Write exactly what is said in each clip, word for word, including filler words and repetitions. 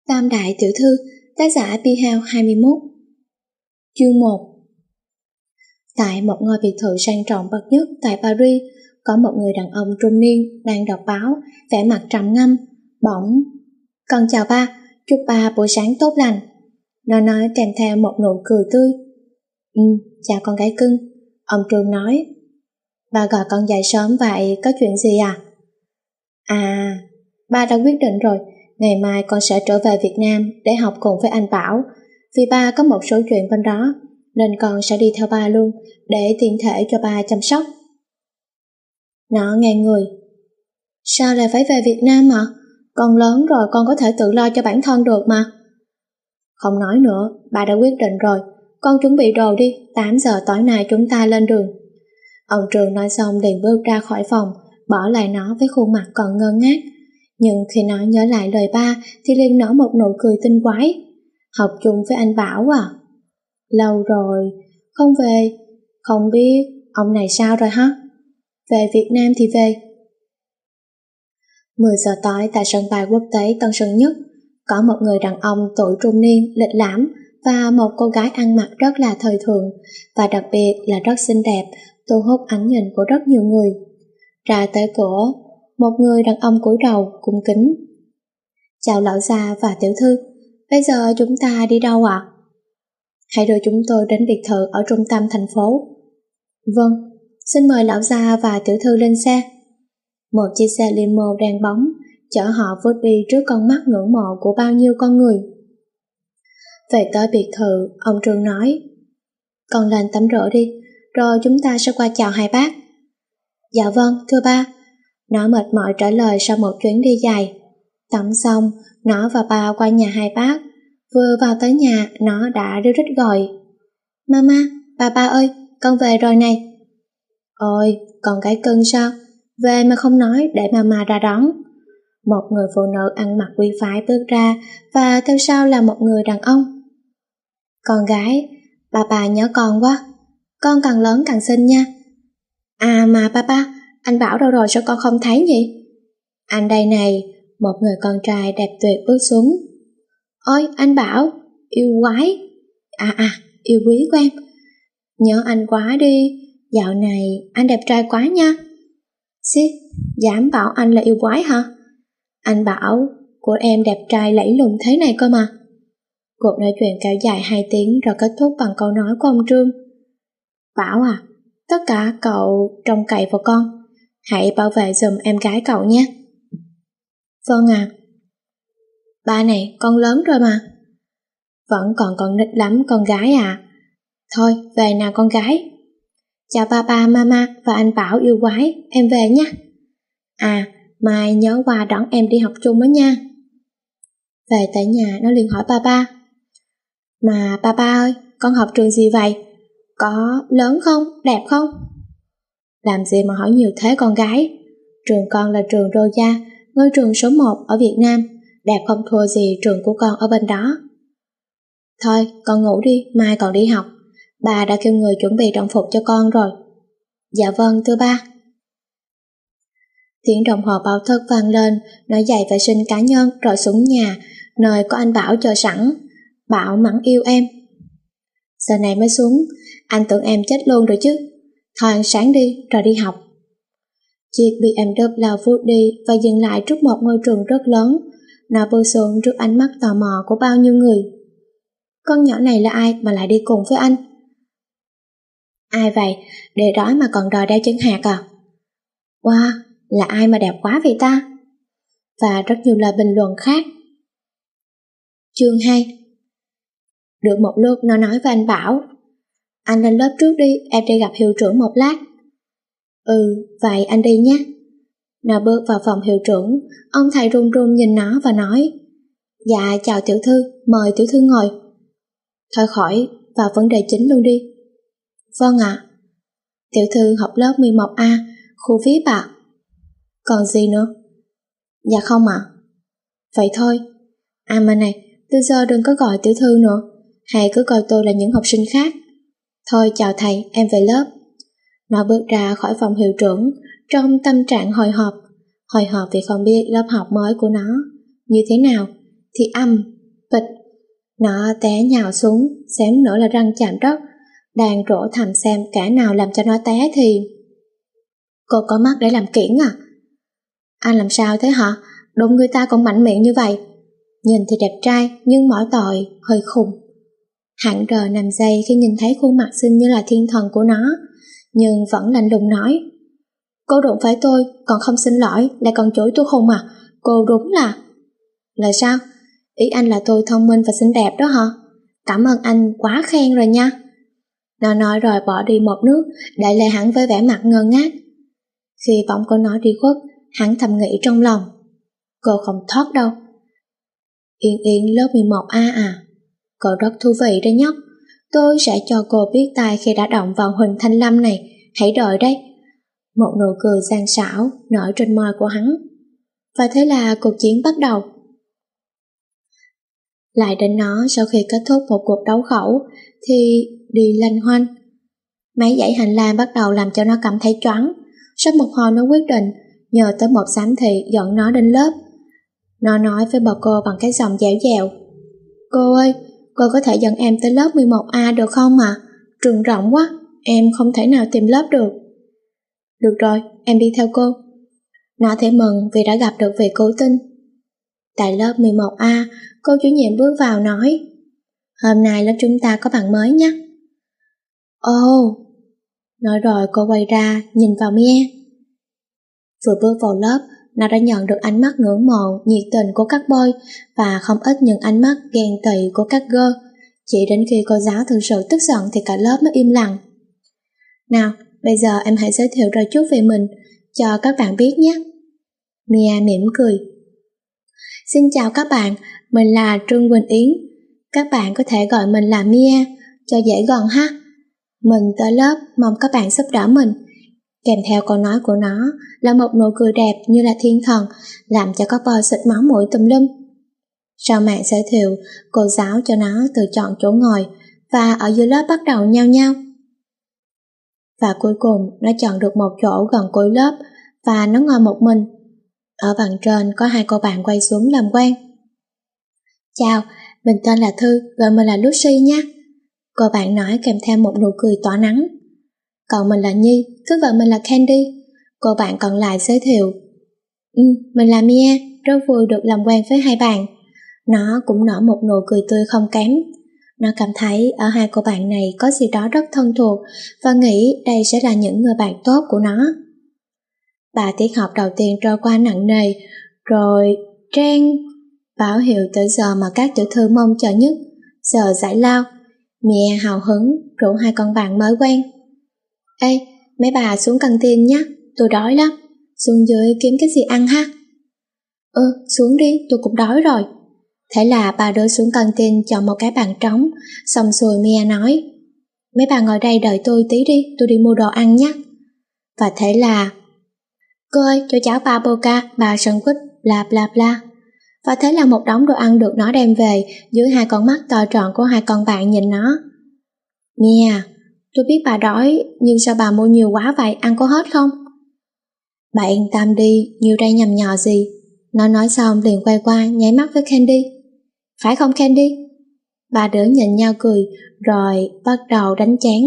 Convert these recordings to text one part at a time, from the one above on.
Tam Đại Tiểu Thư, tác giả Pi Hao hai mươi mốt. Chương một. Tại một ngôi biệt thự sang trọng bậc nhất tại Paris, có một người đàn ông trung niên đang đọc báo, vẻ mặt trầm ngâm. Bỗng, "Con chào ba, chúc ba buổi sáng tốt lành." Nó nói kèm theo một nụ cười tươi. "Ừ, chào con gái cưng," ông Trương nói. "Ba gọi con dậy sớm vậy, có chuyện gì à?" "À, ba đã quyết định rồi, ngày mai con sẽ trở về Việt Nam để học cùng với anh Bảo. Vì ba có một số chuyện bên đó, nên con sẽ đi theo ba luôn, để tiện thể cho ba chăm sóc." Nó ngây người. "Sao lại phải về Việt Nam hả? Con lớn rồi, con có thể tự lo cho bản thân được mà." "Không nói nữa, ba đã quyết định rồi. Con chuẩn bị đồ đi, tám giờ tối nay chúng ta lên đường." Ông Trường nói xong liền bước ra khỏi phòng, bỏ lại nó với khuôn mặt còn ngơ ngác. Nhưng khi nó nhớ lại lời ba thì liền nở một nụ cười tinh quái. "Học chung với anh Bảo à? Lâu rồi, không về, không biết ông này sao rồi hả? Về Việt Nam thì về." mười giờ tối tại sân bay quốc tế Tân Sơn Nhất, có một người đàn ông tuổi trung niên, lịch lãm và một cô gái ăn mặc rất là thời thượng và đặc biệt là rất xinh đẹp, thu hút ánh nhìn của rất nhiều người. Ra tới cửa, một người đàn ông cúi đầu cung kính. "Chào lão gia và tiểu thư, bây giờ chúng ta đi đâu ạ?" "Hãy đưa chúng tôi đến biệt thự ở trung tâm thành phố." "Vâng, xin mời lão gia và tiểu thư lên xe." Một chiếc xe limo đen bóng chở họ vút đi trước con mắt ngưỡng mộ của bao nhiêu con người. Về tới biệt thự, ông Trương nói, "Con lên tắm rửa đi, rồi chúng ta sẽ qua chào hai bác." "Dạ vâng, thưa ba." Nó mệt mỏi trả lời sau một chuyến đi dài. Tắm xong, nó và ba qua nhà hai bác. Vừa vào tới nhà, nó đã ríu rít gọi, "Mama, ba ba ơi, con về rồi này." "Ôi, con gái cưng sao? Về mà không nói để mama ra đón." Một người phụ nữ ăn mặc quý phái bước ra, và theo sau là một người đàn ông. "Con gái, ba ba nhớ con quá, con càng lớn càng xinh nha." "À mà ba ba, anh Bảo đâu rồi sao con không thấy nhỉ?" "Anh đây này." Một người con trai đẹp tuyệt bước xuống. "Ôi anh Bảo, yêu quái." À à, yêu quý của em. "Nhớ anh quá đi, dạo này anh đẹp trai quá nha." "Xí, dám bảo anh là yêu quái hả? Anh Bảo của em đẹp trai lẫy lùng thế này cơ mà." Cuộc nói chuyện kéo dài hai tiếng rồi kết thúc bằng câu nói của ông Trương. "Bảo à, tất cả cậu trông cậy vào con, hãy bảo vệ giùm em gái cậu nhé." "Vâng à." "Ba này, con lớn rồi mà." "Vẫn còn con nít lắm con gái à." "Thôi, về nào con gái." "Chào ba ba, mama và anh Bảo yêu quái, em về nha." "À, mai nhớ qua đón em đi học chung đó nha." Về tới nhà nó liền hỏi ba ba, "Mà ba ba ơi, con học trường gì vậy? Có lớn không? Đẹp không?" "Làm gì mà hỏi nhiều thế con gái? Trường con là trường Roja, ngôi trường số một ở Việt Nam, đẹp không thua gì trường của con ở bên đó." "Thôi, con ngủ đi, mai còn đi học. Bà đã kêu người chuẩn bị đồng phục cho con rồi." "Dạ vâng, thưa ba." Tiếng đồng hồ báo thức vang lên, nói giày vệ sinh cá nhân rồi xuống nhà, nơi có anh Bảo chờ sẵn. "Bảo mắng yêu em." "Giờ này mới xuống, anh tưởng em chết luôn rồi chứ. Thôi ăn sáng đi, rồi đi học." Chiếc bê em vê lao vút đi và dừng lại trước một ngôi trường rất lớn. Nó bước xuống trước ánh mắt tò mò của bao nhiêu người. "Con nhỏ này là ai mà lại đi cùng với anh?" "Ai vậy, để đói mà còn đòi đeo chân hạt à?" "Wow, là ai mà đẹp quá vậy ta?" Và rất nhiều lời bình luận khác. Chương hai. Được một lúc nó nói với anh Bảo, "Anh lên lớp trước đi, em đi gặp hiệu trưởng một lát." "Ừ, vậy anh đi nhé." Nó bước vào phòng hiệu trưởng, ông thầy run run nhìn nó và nói, "Dạ chào tiểu thư, mời tiểu thư ngồi." "Thôi khỏi, vào vấn đề chính luôn đi." "Vâng ạ." "Tiểu thư học lớp mười một A, khu vi ai pi ạ." "Còn gì nữa?" "Dạ không ạ." "Vậy thôi. À mà này, từ giờ đừng có gọi tiểu thư nữa, hãy cứ coi tôi là những học sinh khác. Thôi chào thầy, em về lớp." Nó bước ra khỏi phòng hiệu trưởng trong tâm trạng hồi hộp, hồi hộp vì không biết lớp học mới của nó như thế nào, thì âm Phịch, nó té nhào xuống, xém nữa là răng chạm đất. Đang rỗ thầm xem kẻ nào làm cho nó té thì... Cô có mắt để làm kiểng à? Anh làm sao thế hả? Đụng người ta còn mạnh miệng như vậy. Nhìn thì đẹp trai nhưng mỏi tội, hơi khùng. Hắn rờ nằm giây khi nhìn thấy khuôn mặt xinh như là thiên thần của nó, nhưng vẫn lạnh lùng nói: Cô đụng phải tôi, còn không xin lỗi, lại còn chửi tôi khùng à? Cô đúng là... Là sao? Ý anh là tôi thông minh và xinh đẹp đó hả? Cảm ơn anh quá khen rồi nha. Nó nói rồi bỏ đi một nước, để lại hắn với vẻ mặt ngơ ngác. Khi bóng của nó đi khuất, hắn thầm nghĩ trong lòng: Cô không thoát đâu. Yên Yên lớp mười một A à? Cô rất thú vị đấy nhóc. Tôi sẽ cho cô biết tay khi đã động vào Huỳnh Thanh Lâm này. Hãy đợi đấy. Một nụ cười gian xảo nở trên môi của hắn. Và thế là cuộc chiến bắt đầu. Lại đến nó sau khi kết thúc một cuộc đấu khẩu thì đi lanh hoanh. Mấy dãy hành lang bắt đầu làm cho nó cảm thấy choáng. Sau một hồi nó quyết định nhờ tới một giám thị dẫn nó đến lớp. Nó nói với bà cô bằng cái giọng dẻo dẻo: Cô ơi, cô có thể dẫn em tới lớp mười một A được không ạ? À? Trường rộng quá, em không thể nào tìm lớp được. Được rồi, em đi theo cô. Nó thấy mừng vì đã gặp được vị cứu tinh. Tại lớp mười một A, cô chủ nhiệm bước vào nói: Hôm nay lớp chúng ta có bạn mới nhé. Ồ, oh. Nói rồi cô quay ra nhìn vào Mia. Vừa bước vào lớp, nó đã nhận được ánh mắt ngưỡng mộ, nhiệt tình của các boy và không ít những ánh mắt ghen tị của các girl. Chỉ đến khi cô giáo thực sự tức giận thì cả lớp mới im lặng. Nào, bây giờ em hãy giới thiệu đôi chút về mình cho các bạn biết nhé. Mia mỉm cười. Xin chào các bạn, mình là Trương Quỳnh Yến. Các bạn có thể gọi mình là Mia, cho dễ gần ha. Mình tới lớp mong các bạn giúp đỡ mình. Kèm theo câu nói của nó là một nụ cười đẹp như là thiên thần, làm cho các boy xịt máu mũi tùm lum. Sau màn giới thiệu, cô giáo cho nó tự chọn chỗ ngồi và ở dưới lớp bắt đầu nhao nhao. Và cuối cùng nó chọn được một chỗ gần cuối lớp và nó ngồi một mình. Ở bàn trên có hai cô bạn quay xuống làm quen. Chào, mình tên là Thư, gọi mình là Lucy nha. Cô bạn nói kèm theo một nụ cười tỏa nắng. Còn mình là Nhi, cứ gọi mình là Candy. Cô bạn còn lại giới thiệu. Ừ, mình là Mia, rất vui được làm quen với hai bạn. Nó cũng nở một nụ cười tươi không kém. Nó cảm thấy ở hai cô bạn này có gì đó rất thân thuộc và nghĩ đây sẽ là những người bạn tốt của nó. Ba tiết học đầu tiên trôi qua nặng nề, rồi Trang báo hiệu tới giờ mà các tiểu thư mong chờ nhất, giờ giải lao. Mẹ hào hứng rủ hai con bạn mới quen. Ê, mấy bà xuống căng tin nhé, tôi đói lắm, xuống dưới kiếm cái gì ăn ha. Ừ, xuống đi, tôi cũng đói rồi. Thế là ba đứa xuống căng tin chọn một cái bàn trống, xong xuôi Mia nói: Mấy bà ngồi đây đợi tôi tí đi, tôi đi mua đồ ăn nhé. Và thế là: Cô ơi, cho cháu ba boca, ba sandwich, bla bla bla. Và thế là một đống đồ ăn được nó đem về dưới hai con mắt to tròn của hai con bạn nhìn nó. Mia, tôi biết bà đói, nhưng sao bà mua nhiều quá vậy, ăn có hết không? Bà yên tâm đi, nhiều đây nhầm nhò gì. Nó nói xong liền quay qua nháy mắt với Candy. Phải không Candy? Ba đứa nhìn nhau cười, rồi bắt đầu đánh chén.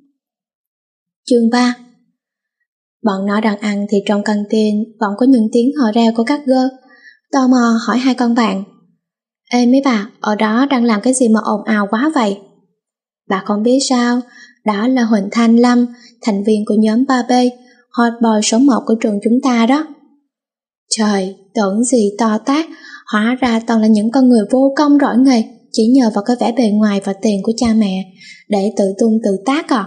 Chương ba. Bọn nó đang ăn thì trong căng tin vẫn có những tiếng hò reo của các girl. Tò mò hỏi hai con bạn: Ê mấy bà, ở đó đang làm cái gì mà ồn ào quá vậy? Bà không biết sao, đó là Huỳnh Thanh Lâm, thành viên của nhóm ba B, hot boy số một của trường chúng ta đó. Trời, tưởng gì to tát, hóa ra toàn là những con người vô công rỗi nghề, chỉ nhờ vào cái vẻ bề ngoài và tiền của cha mẹ để tự tung tự tác à.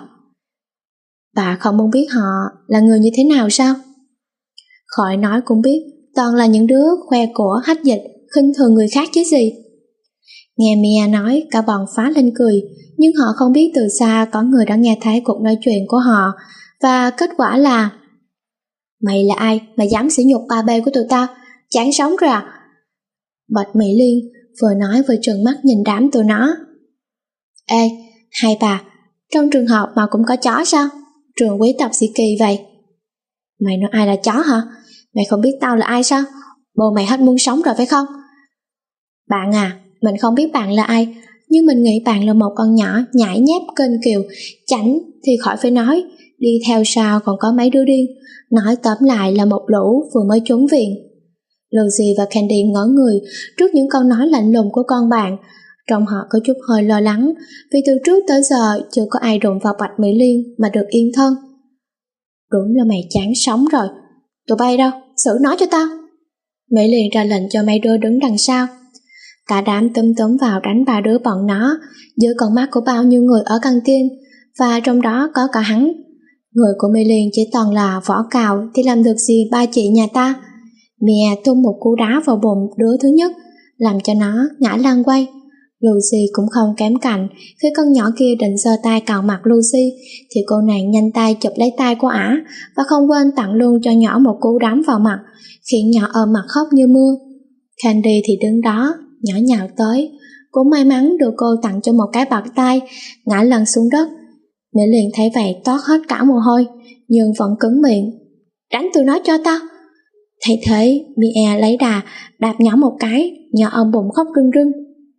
Bà không muốn biết họ là người như thế nào sao? Khỏi nói cũng biết, toàn là những đứa khoe của hách dịch, khinh thường người khác chứ gì. Nghe Mia nói, cả bọn phá lên cười, nhưng họ không biết từ xa có người đã nghe thấy cuộc nói chuyện của họ, và kết quả là: Mày là ai mà dám sỉ nhục ba B của tụi tao? Chán sống rồi à? Bạch Mỹ Liên vừa nói vừa trừng mắt nhìn đám tụi nó. Ê, hai bà, trong trường học mà cũng có chó sao? Trường quý tộc gì kỳ vậy? Mày nói ai là chó hả? Mày không biết tao là ai sao? Bồ mày hết muốn sống rồi phải không? Bạn à, mình không biết bạn là ai, nhưng mình nghĩ bạn là một con nhỏ nhãi nhép kênh kiều, chảnh thì khỏi phải nói, đi theo sau còn có mấy đứa điên, nói tóm lại là một lũ vừa mới trốn viện. Lucy và Candy ngỡ người trước những câu nói lạnh lùng của con bạn, trong họ có chút hơi lo lắng, vì từ trước tới giờ chưa có ai đụng vào Bạch Mỹ Liên mà được yên thân. Đúng là mày chán sống rồi, tụi bay đâu, xử nó cho tao. Mỹ Liên ra lệnh cho mấy đứa đứng đằng sau. Cả đám túm túm vào đánh ba đứa bọn nó, dưới con mắt của bao nhiêu người ở căng tin, và trong đó có cả hắn. Người của Mỹ Liên chỉ toàn là võ cào thì làm được gì ba chị nhà ta. Mẹ tung một cú đá vào bụng đứa thứ nhất, làm cho nó ngã lăn quay. Lucy cũng không kém cạnh, khi con nhỏ kia định giơ tay cào mặt Lucy thì cô nàng nhanh tay chụp lấy tay của ả và không quên tặng luôn cho nhỏ một cú đấm vào mặt, khiến nhỏ ôm mặt khóc như mưa. Candy thì đứng đó, nhỏ nhào tới, cũng may mắn được cô tặng cho một cái bạt tay, ngã lăn xuống đất. Mỹ Liên thấy vậy toát hết cả mồ hôi, nhưng vẫn cứng miệng. Đánh tụi nó cho tao. Thấy thế, Mia lấy đà, đạp nhỏ một cái, nhỏ ôm bụng khóc rưng rưng.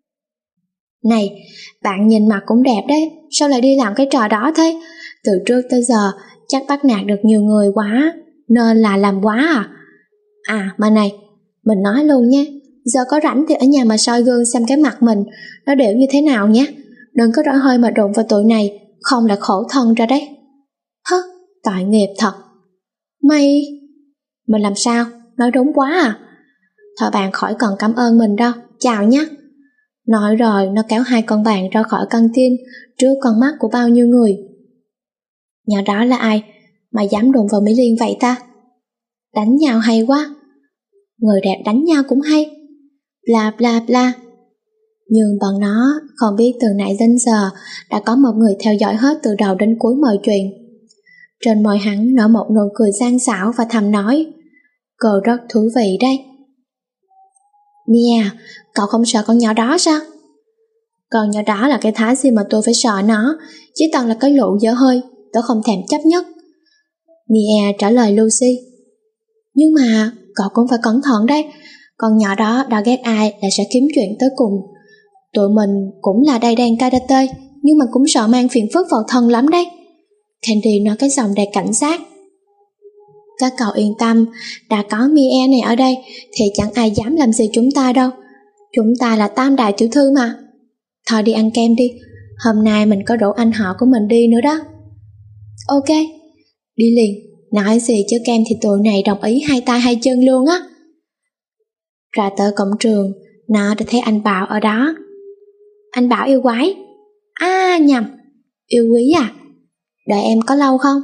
Này, bạn nhìn mặt cũng đẹp đấy, sao lại đi làm cái trò đó thế? Từ trước tới giờ, chắc bắt nạt được nhiều người quá, nên là làm quá à? À, mà này, mình nói luôn nhé, giờ có rảnh thì ở nhà mà soi gương xem cái mặt mình, nó đều như thế nào nhé. Đừng có rõ hơi mà đụng vào tụi này, không là khổ thân ra đấy. Hứ, tội nghiệp thật. Mày... Mình làm sao? Nói đúng quá à? Thôi bạn khỏi cần cảm ơn mình đâu, chào nhé. Nói rồi nó kéo hai con bạn ra khỏi căng tin trước con mắt của bao nhiêu người. Nhỏ đó là ai mà dám đụng vào Mỹ Liên vậy ta? Đánh nhau hay quá. Người đẹp đánh nhau cũng hay. Bla bla bla. Nhưng bọn nó không biết từ nãy đến giờ đã có một người theo dõi hết từ đầu đến cuối mọi chuyện. Trên môi hắn nở một nụ cười gian xảo và thầm nói, cô rất thú vị đấy. Mia, cậu không sợ con nhỏ đó sao? Con nhỏ đó là cái thái gì mà tôi phải sợ nó, chỉ toàn là cái lũ dở hơi, tôi không thèm chấp nhất. Mia trả lời Lucy. Nhưng mà cậu cũng phải cẩn thận đấy, con nhỏ đó đã ghét ai là sẽ kiếm chuyện tới cùng. Tụi mình cũng là đầy đàn karate, nhưng mà cũng sợ mang phiền phức vào thân lắm đấy. Candy nói cái giọng đầy cảnh giác. Các cậu yên tâm, đã có Mia này ở đây thì chẳng ai dám làm gì chúng ta đâu. Chúng ta là tam đại tiểu thư mà. Thôi đi ăn kem đi, hôm nay mình có rủ anh họ của mình đi nữa đó. Ok, đi liền, nói gì chứ kem thì tụi này đồng ý hai tay hai chân luôn á. Ra tới cổng trường, nó đã thấy anh Bảo ở đó. Anh Bảo yêu quái. À nhầm, yêu quý à? Đợi em có lâu không?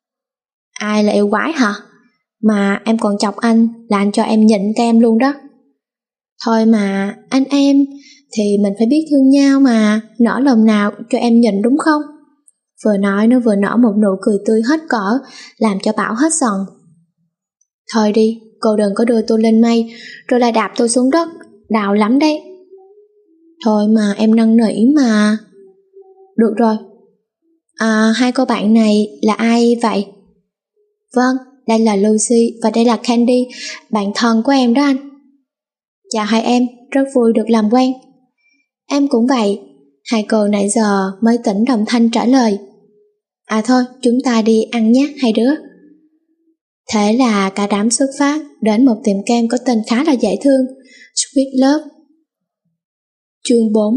Ai là yêu quái hả? Mà em còn chọc anh là anh cho em nhịn kem luôn đó. Thôi mà anh em thì mình phải biết thương nhau mà, nở lòng nào cho em nhịn đúng không? Vừa nói nó vừa nở một nụ cười tươi hết cỡ, làm cho Bảo hết giận. Thôi đi, cô đừng có đưa tôi lên mây rồi lại đạp tôi xuống đất, đau lắm đấy. Thôi mà em năn nỉ mà. Được rồi. À, hai cô bạn này là ai vậy? Vâng, đây là Lucy và đây là Candy, bạn thân của em đó anh. Chào hai em, rất vui được làm quen. Em cũng vậy. Hai cô nãy giờ mới tỉnh đồng thanh trả lời. À thôi, chúng ta đi ăn nhé hai đứa. Thế là cả đám xuất phát đến một tiệm kem có tên khá là dễ thương, Sweet Love. Chương bốn.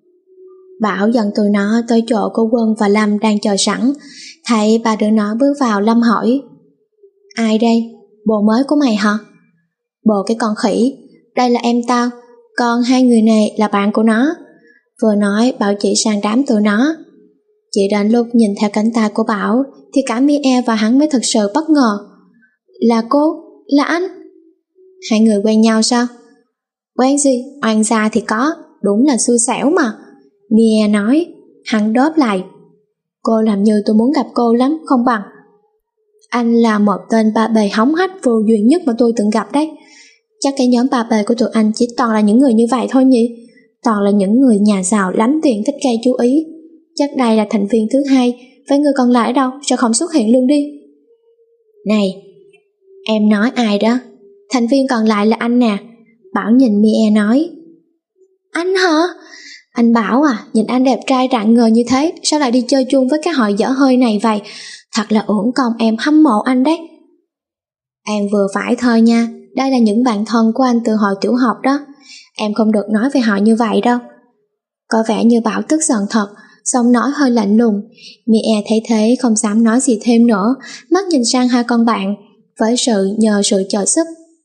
Bảo dẫn tụi nó tới chỗ cô Quân và Lâm đang chờ sẵn. Thấy ba đứa nó bước vào, Lâm hỏi, ai đây? Bồ mới của mày hả? Bồ cái con khỉ, đây là em tao, còn hai người này là bạn của nó. Vừa nói Bảo chỉ sang đám tụi nó. Chỉ đến lúc nhìn theo cánh tay của Bảo thì cả Mia và hắn mới thực sự bất ngờ. Là cô, là anh. Hai người quen nhau sao? Quen gì, oan gia thì có, đúng là xui xẻo mà. Mia nói. Hắn đớp lại, cô làm như tôi muốn gặp cô lắm không bằng. Anh là một tên ba bề hóng hách vô duyên nhất mà tôi từng gặp đấy. Chắc cái nhóm ba bề của tụi anh chỉ toàn là những người như vậy thôi nhỉ? Toàn là những người nhà giàu lắm tiền thích gây chú ý. Chắc đây là thành viên thứ hai, với người còn lại đâu, sao không xuất hiện luôn đi? Này, em nói ai đó? Thành viên còn lại là anh nè. Bảo nhìn Mia nói. Anh hả? Anh bảo à, nhìn anh đẹp trai rạng ngời như thế, sao lại đi chơi chung với cái hội dở hơi này vậy? Thật là uổng công em hâm mộ anh đấy. Em vừa phải thôi nha, đây là những bạn thân của anh từ hồi tiểu học đó. Em không được nói về họ như vậy đâu. Có vẻ như Bảo tức giận thật, giọng nói hơi lạnh lùng. Mia thấy thế không dám nói gì thêm nữa, mắt nhìn sang hai con bạn với sự nhờ sự trợ giúp.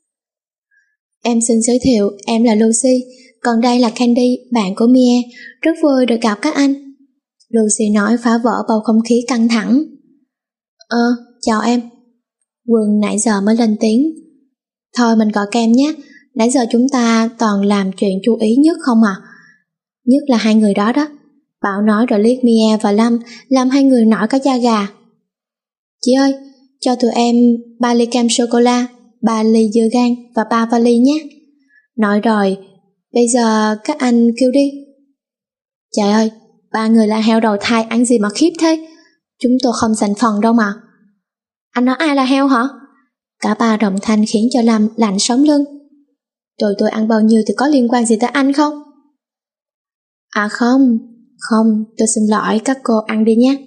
Em xin giới thiệu, em là Lucy, còn đây là Candy, bạn của Mia, rất vui được gặp các anh. Lucy nói phá vỡ bầu không khí căng thẳng. Ờ, chào em. Quân nãy giờ mới lên tiếng. Thôi mình gọi Kem nhé, nãy giờ chúng ta toàn làm chuyện chú ý nhất không à. Nhất là hai người đó đó. Bảo nói rồi liếc Mia và Lâm, làm hai người nổi cả da gà. Chị ơi, cho tụi em ba ly kem sô-cô-la, ba ly dưa gang và ba vali nhé. Nói rồi, bây giờ các anh kêu đi. Trời ơi, ba người là heo đầu thai ăn gì mà khiếp thế. Chúng tôi không giành phần đâu mà. Anh nói ai là heo hả? Cả ba đồng thanh khiến cho Lâm lạnh sống lưng. Tụi tôi ăn bao nhiêu thì có liên quan gì tới anh không? À không, không, tôi xin lỗi, các cô ăn đi nhé.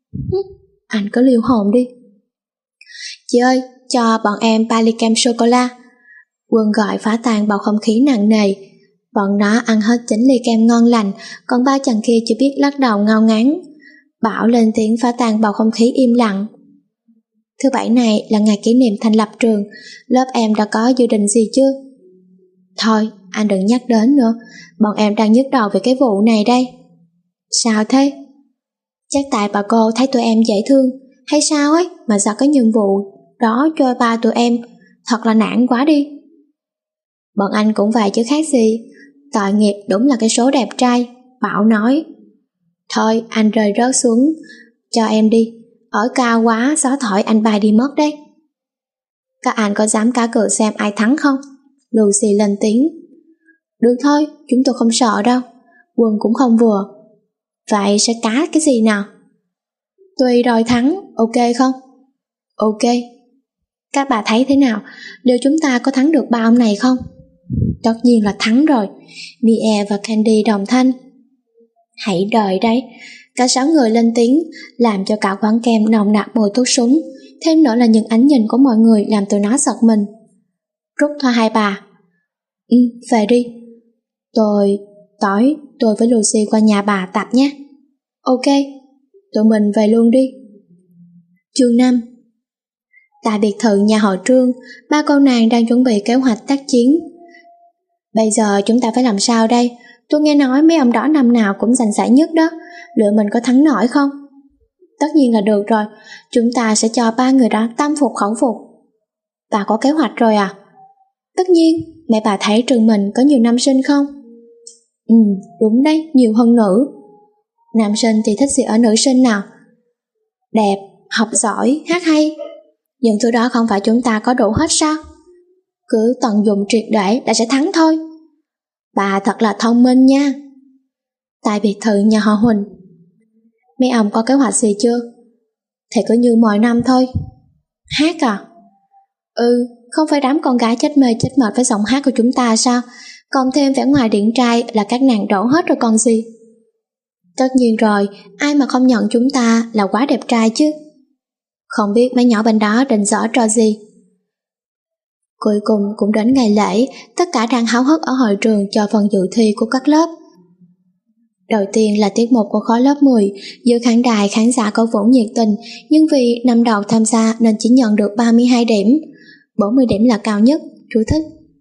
Anh có liều hồn đi. Chị ơi, cho bọn em ba ly kem sô-cô-la. Quân gọi phá tan bầu không khí nặng nề. Bọn nó ăn hết chín ly kem ngon lành, còn ba chàng kia chỉ biết lắc đầu ngao ngán. Bảo lên tiếng phá tan bầu không khí im lặng. Thứ bảy này là ngày kỷ niệm thành lập trường, lớp em đã có dự định gì chưa? Thôi, anh đừng nhắc đến nữa, bọn em đang nhức đầu về cái vụ này đây. Sao thế? Chắc tại bà cô thấy tụi em dễ thương, hay sao ấy mà giao cái nhiệm vụ đó cho ba tụi em, thật là nản quá đi. Bọn anh cũng vậy chứ khác gì, tội nghiệp đúng là cái số đẹp trai, Bảo nói. Thôi anh rơi rớt xuống, cho em đi, ở cao quá gió thổi anh bay đi mất đấy. Các anh có dám cá cược xem ai thắng không? Lucy lên tiếng. Được thôi, chúng tôi không sợ đâu. Quân cũng không vừa. Vậy sẽ cá cái gì nào? Tùy đòi thắng, ok không? Ok. Các bà thấy thế nào? Liệu chúng ta có thắng được ba ông này không? Tất nhiên là thắng rồi. Mia và Candy đồng thanh. Hãy đợi đấy. Cả sáu người lên tiếng, làm cho cả quán kem nồng nặc mùi thuốc súng. Thêm nữa là những ánh nhìn của mọi người làm tụi nó giật mình. Rút thôi hai bà. Ừ, về đi. Tôi, tối, tôi với Lucy qua nhà bà tập nhé. Ok, tụi mình về luôn đi. Chương năm. Tại biệt thự nhà họ Trương, ba cô nàng đang chuẩn bị kế hoạch tác chiến. Bây giờ chúng ta phải làm sao đây? Tôi nghe nói mấy ông đó năm nào cũng giành giải nhất đó, liệu mình có thắng nổi không? Tất nhiên là được rồi, chúng ta sẽ cho ba người đó tâm phục khẩu phục. Bà có kế hoạch rồi à? Tất nhiên, mẹ bà thấy trường mình có nhiều nam sinh không? Ừ, đúng đấy, nhiều hơn nữ. Nam sinh thì thích gì ở nữ sinh nào? Đẹp, học giỏi, hát hay. Những thứ đó không phải chúng ta có đủ hết sao? Cứ tận dụng triệt để là sẽ thắng thôi. Bà thật là thông minh nha. Tại biệt thự nhà họ Huỳnh. Mấy ông có kế hoạch gì chưa? Thì cứ như mọi năm thôi. Hát à? Ừ, không phải đám con gái chết mê chết mệt với giọng hát của chúng ta sao? Còn thêm vẻ ngoài điển trai là các nàng đổ hết rồi còn gì. Tất nhiên rồi, ai mà không nhận chúng ta là quá đẹp trai chứ. Không biết mấy nhỏ bên đó định giở trò gì. Cuối cùng cũng đến ngày lễ, tất cả đang háo hức ở hội trường cho phần dự thi của các lớp. Đầu tiên là tiết mục của khối lớp mười, giữa khán đài khán giả cổ vũ nhiệt tình, nhưng vì năm đầu tham gia nên chỉ nhận được ba mươi hai điểm, bốn mươi điểm là cao nhất, chú thích.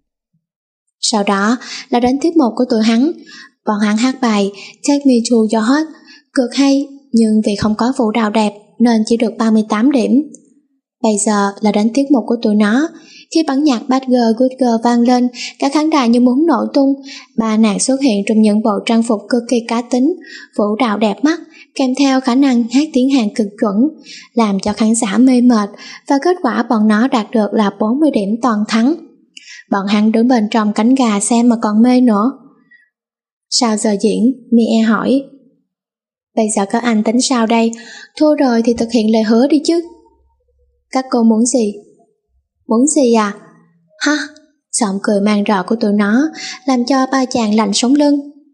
Sau đó là đến tiết mục của tụi hắn, bọn hắn hát bài Take Me To Your Heart, cực hay, nhưng vì không có vũ đạo đẹp nên chỉ được ba mươi tám điểm. Bây giờ là đến tiết mục của tụi nó. Khi bản nhạc Bad Girl Good Girl vang lên, cả khán đài như muốn nổ tung. Ba nàng xuất hiện trong những bộ trang phục cực kỳ cá tính, vũ đạo đẹp mắt, kèm theo khả năng hát tiếng Hàn cực chuẩn, làm cho khán giả mê mệt, và kết quả bọn nó đạt được là bốn mươi điểm toàn thắng. Bọn hắn đứng bên trong cánh gà xem mà còn mê nữa. Sau giờ diễn, Mie hỏi. Bây giờ các anh tính sao đây? Thua rồi thì thực hiện lời hứa đi chứ. Các cô muốn gì? Muốn gì à? Ha, giọng cười mang rợ của tụi nó làm cho ba chàng lạnh sống lưng.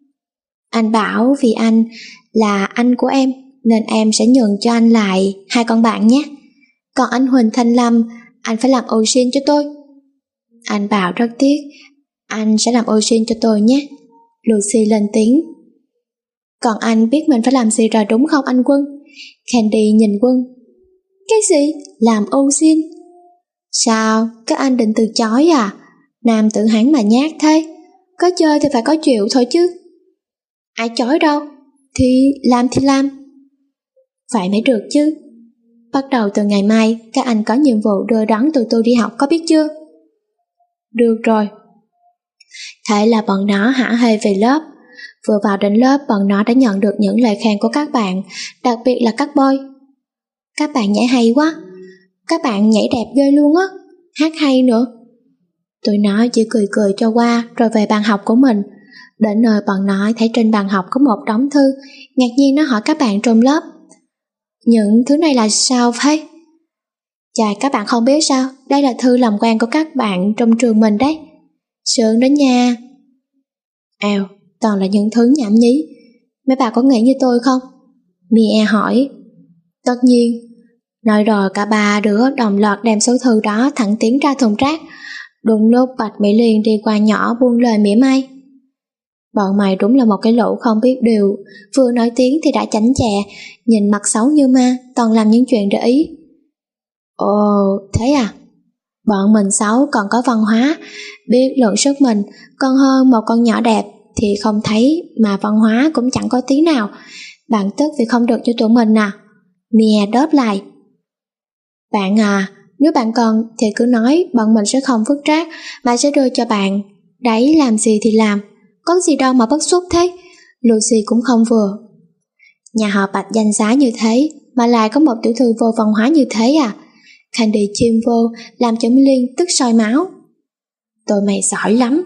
Anh bảo vì anh là anh của em nên em sẽ nhường cho anh lại hai con bạn nhé. Còn anh Huỳnh Thanh Lâm, anh phải làm ô sin cho tôi. Anh bảo rất tiếc, anh sẽ làm ô sin cho tôi nhé. Lucy lên tiếng. Còn anh biết mình phải làm gì rồi đúng không anh Quân? Candy nhìn Quân. Cái gì? Làm ô sin? Sao? Các anh định từ chối à? Nam tử Hán mà nhát thế. Có chơi thì phải có chịu thôi chứ. Ai chối đâu? Thì làm thì làm. Vậy mới được chứ. Bắt đầu từ ngày mai, các anh có nhiệm vụ đưa đón tụi tôi đi học, có biết chưa? Được rồi. Thế là bọn nó hả hê về lớp. Vừa vào đến lớp, bọn nó đã nhận được những lời khen của các bạn, đặc biệt là các boy. Các bạn nhảy hay quá. Các bạn nhảy đẹp ghê luôn á. Hát hay nữa. Tụi nó chỉ cười cười cho qua rồi về bàn học của mình. Đến nơi bọn nó thấy trên bàn học có một đống thư. Ngạc nhiên nó hỏi các bạn trong lớp, những thứ này là sao vậy? Chà, các bạn không biết sao? Đây là thư làm quen của các bạn trong trường mình đấy. Sướng đó nha. Ào, toàn là những thứ nhảm nhí. Mấy bà có nghĩ như tôi không? Mia hỏi. Tất nhiên. Nói rồi cả ba đứa đồng loạt đem số thư đó thẳng tiến ra thùng rác. Đúng lúc Bạch Mỹ Liên đi qua nhỏ buông lời mỉa mai. Bọn mày đúng là một cái lũ không biết điều, vừa nói tiếng thì đã chảnh chẹ, nhìn mặt xấu như ma, toàn làm những chuyện để ý. Ồ, thế à? Bọn mình xấu còn có văn hóa, biết lượng sức mình, còn hơn một con nhỏ đẹp thì không thấy mà văn hóa cũng chẳng có tí nào. Bạn tức vì không được cho tụi mình à? Mia đớp lại. Bạn à, nếu bạn cần thì cứ nói, bọn mình sẽ không vứt rác mà sẽ đưa cho bạn. Đấy, làm gì thì làm. Có gì đâu mà bất xúc thế. Lucy cũng không vừa. Nhà họ Bạch danh giá như thế mà lại có một tiểu thư vô văn hóa như thế à? Candy chim vô làm cho Mỹ Liên tức sôi máu. Tụi mày giỏi lắm.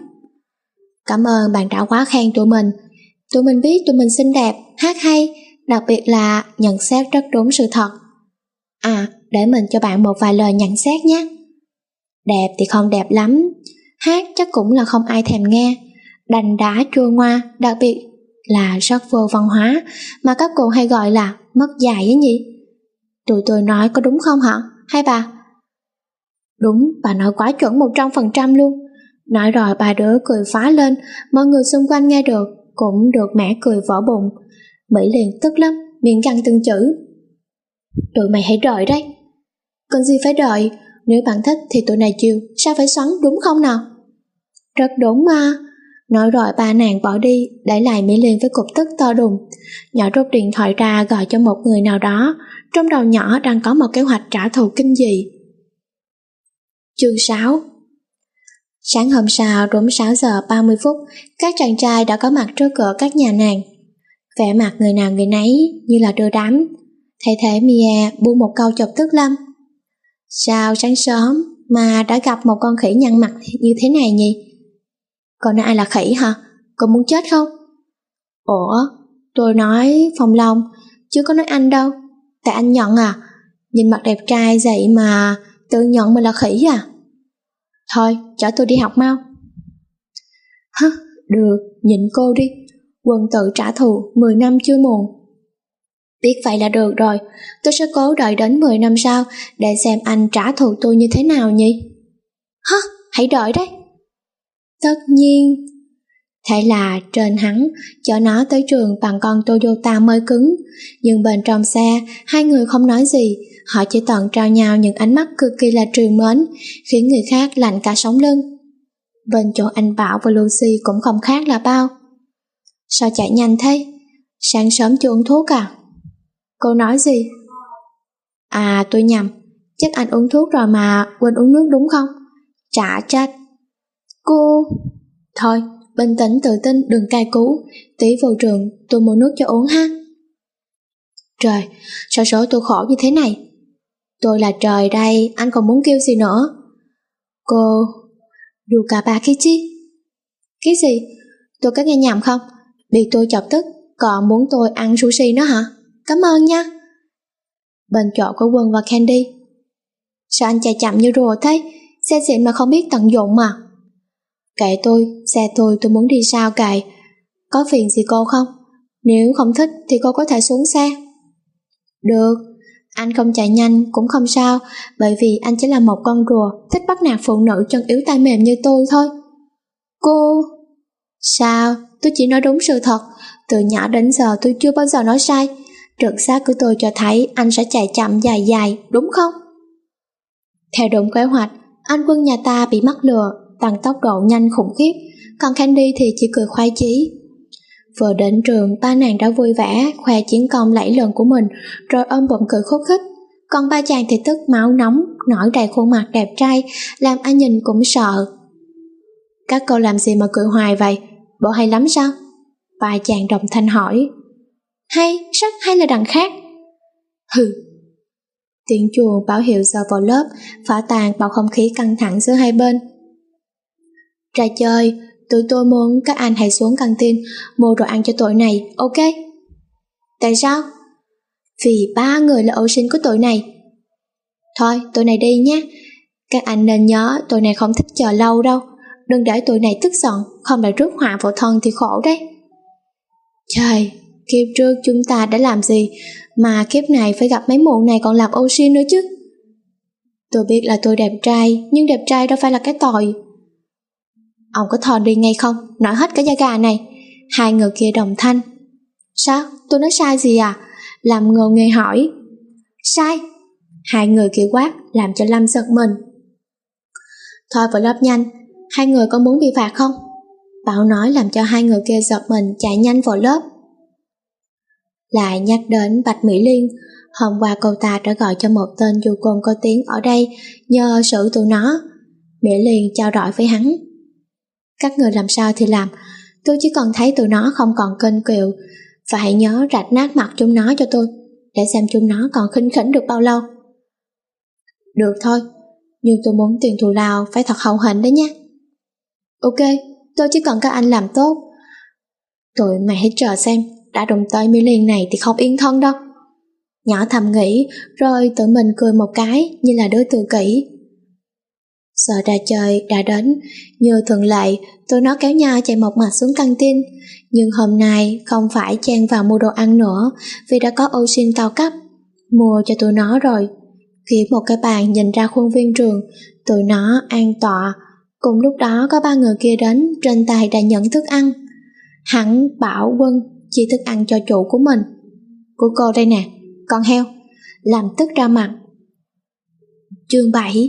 Cảm ơn bạn đã quá khen tụi mình. Tụi mình biết tụi mình xinh đẹp, hát hay, đặc biệt là nhận xét rất đúng sự thật. À, để mình cho bạn một vài lời nhận xét nhé. Đẹp thì không đẹp lắm, hát chắc cũng là không ai thèm nghe, đành đá chua ngoa, đặc biệt là rất vô văn hóa mà các cụ hay gọi là mất dạy ấy nhỉ? Tụi tôi nói có đúng không hả? Hay bà? Đúng, bà nói quá chuẩn một trăm phần trăm luôn. Nói rồi ba đứa cười phá lên, mọi người xung quanh nghe được cũng được mẻ cười vỡ bụng. Mỹ liền tức lắm, miệng gằn từng chữ. Tụi mày hãy đợi đấy. Cần gì phải đợi, nếu bạn thích thì tụi này chiều, sao phải xoắn đúng không nào? Rất đúng mà. Nói rồi ba nàng bỏ đi, để lại Mỹ Liên với cục tức to đùng. Nhỏ rút điện thoại ra gọi cho một người nào đó, trong đầu nhỏ đang có một kế hoạch trả thù kinh dị. Chương sáu. Sáng hôm sau đúng sáu giờ ba mươi phút, các chàng trai đã có mặt trước cửa các nhà nàng. Vẻ mặt người nào người nấy như là đưa đám. Thay thế Mia buông một câu chọc tức Lâm. Sao sáng sớm mà đã gặp một con khỉ nhăn mặt như thế này nhỉ? Còn ai là khỉ hả? Cô muốn chết không? Ủa, tôi nói Phong Long, chứ có nói anh đâu. Tại anh nhận à? Nhìn mặt đẹp trai vậy mà tự nhận mình là khỉ à? Thôi, chở tôi đi học mau. Hả? Được, nhịn cô đi. Quân tự trả thù mười năm chưa muộn. Biết vậy là được rồi, tôi sẽ cố đợi đến mười năm sau để xem anh trả thù tôi như thế nào nhỉ? Hả? Hãy đợi đấy. Tất nhiên. Thế là trên hắn chở nó tới trường bằng con Toyota mới cứng, nhưng bên trong xe hai người không nói gì, họ chỉ tận trao nhau những ánh mắt cực kỳ là trìu mến, khiến người khác lạnh cả sống lưng. Bên chỗ anh Bảo và Lucy cũng không khác là bao. Sao chạy nhanh thế? Sáng sớm chưa uống thuốc à? Cô nói gì? À, tôi nhầm, chắc anh uống thuốc rồi mà quên uống nước đúng không? Chả trách. Cô... Thôi, bình tĩnh tự tin, đừng cay cú. Tí vô trường tôi mua nước cho uống ha. Trời, sao số tôi khổ như thế này? Tôi là trời đây, anh còn muốn kêu gì nữa? Cô... Yuka Bakichi. Cái gì? Tôi có nghe nhầm không? Bị tôi chọc tức, còn muốn tôi ăn sushi nữa hả? Cảm ơn nha. Bên chỗ của Quân và Candy. Sao anh chạy chậm như rùa thế? Xe xịn mà không biết tận dụng mà. Kệ tôi, xe tôi tôi muốn đi sao kệ. Có phiền gì cô không? Nếu không thích thì cô có thể xuống xe. Được, anh không chạy nhanh cũng không sao, bởi vì anh chỉ là một con rùa thích bắt nạt phụ nữ chân yếu tay mềm như tôi thôi. Cô... Sao? Tôi chỉ nói đúng sự thật. Từ nhỏ đến giờ tôi chưa bao giờ nói sai. Trực giác của tôi cho thấy anh sẽ chạy chậm dài dài, đúng không? Theo đúng kế hoạch, anh Quân nhà ta bị mắc lừa, tăng tốc độ nhanh khủng khiếp, còn Candy thì chỉ cười khoái chí. Vừa đến trường, ba nàng đã vui vẻ khoe chiến công lẫy lừng của mình, rồi ôm bụng cười khúc khích. Còn ba chàng thì tức máu nóng, nổi đầy khuôn mặt đẹp trai, làm ai nhìn cũng sợ. Các cô làm gì mà cười hoài vậy? Bộ hay lắm sao? Ba chàng đồng thanh hỏi. Hay, rất hay là đằng khác. Hừ. Tiếng chuông báo hiệu giờ vào lớp, phá tan bầu không khí căng thẳng giữa hai bên. Ra chơi, tụi tôi muốn các anh hãy xuống căng tin mua đồ ăn cho tụi này, ok? Tại sao? Vì ba người là ô sinh của tụi này. Thôi, tụi này đi nhé. Các anh nên nhớ tụi này không thích chờ lâu đâu. Đừng để tụi này tức giận, không lại rước họa vào thân thì khổ đấy. Trời, kiếp trước chúng ta đã làm gì mà kiếp này phải gặp mấy mụ này còn làm ô sin nữa chứ. Tôi biết là tôi đẹp trai, nhưng đẹp trai đâu phải là cái tội. Ông có thò đi ngay không? Nói hết cả da gà này. Hai người kia đồng thanh. Sao? Tôi nói sai gì à? Làm ngờ nghề hỏi. Sai. Hai người kia quát, làm cho Lâm giật mình. Thôi vào lớp nhanh. Hai người có muốn bị phạt không? Bảo nói làm cho hai người kia giật mình chạy nhanh vào lớp. Lại nhắc đến Bạch Mỹ Liên. Hôm qua cô ta đã gọi cho một tên du côn có tiếng ở đây nhờ xử tụi nó. Mỹ Liên trao đổi với hắn. Các người làm sao thì làm, tôi chỉ cần thấy tụi nó không còn kênh kiệu, và hãy nhớ rạch nát mặt chúng nó cho tôi, để xem chúng nó còn khinh khỉnh được bao lâu. Được thôi, nhưng tôi muốn tiền thù lao phải thật hậu hĩnh đấy nhé. Ok, tôi chỉ cần các anh làm tốt. Tụi mày hãy chờ xem, đã đụng tới Mỹ Liên này thì không yên thân đâu. Nhỏ thầm nghĩ, rồi tự mình cười một cái như là đứa tự kỷ. Giờ ra chơi đã đến, như thường lệ, tụi nó kéo nhau chạy một mạch xuống căng tin. Nhưng hôm nay không phải chen vào mua đồ ăn nữa, vì đã có ô sin cao cấp mua cho tụi nó rồi. Kiếm một cái bàn nhìn ra khuôn viên trường, tụi nó an tọa. Cùng lúc đó có ba người kia đến, trên tay đã nhận thức ăn. Hắn bảo Quân chia thức ăn cho chủ của mình. Của cô đây nè, con heo. Làm tức ra mặt. Chương bảy.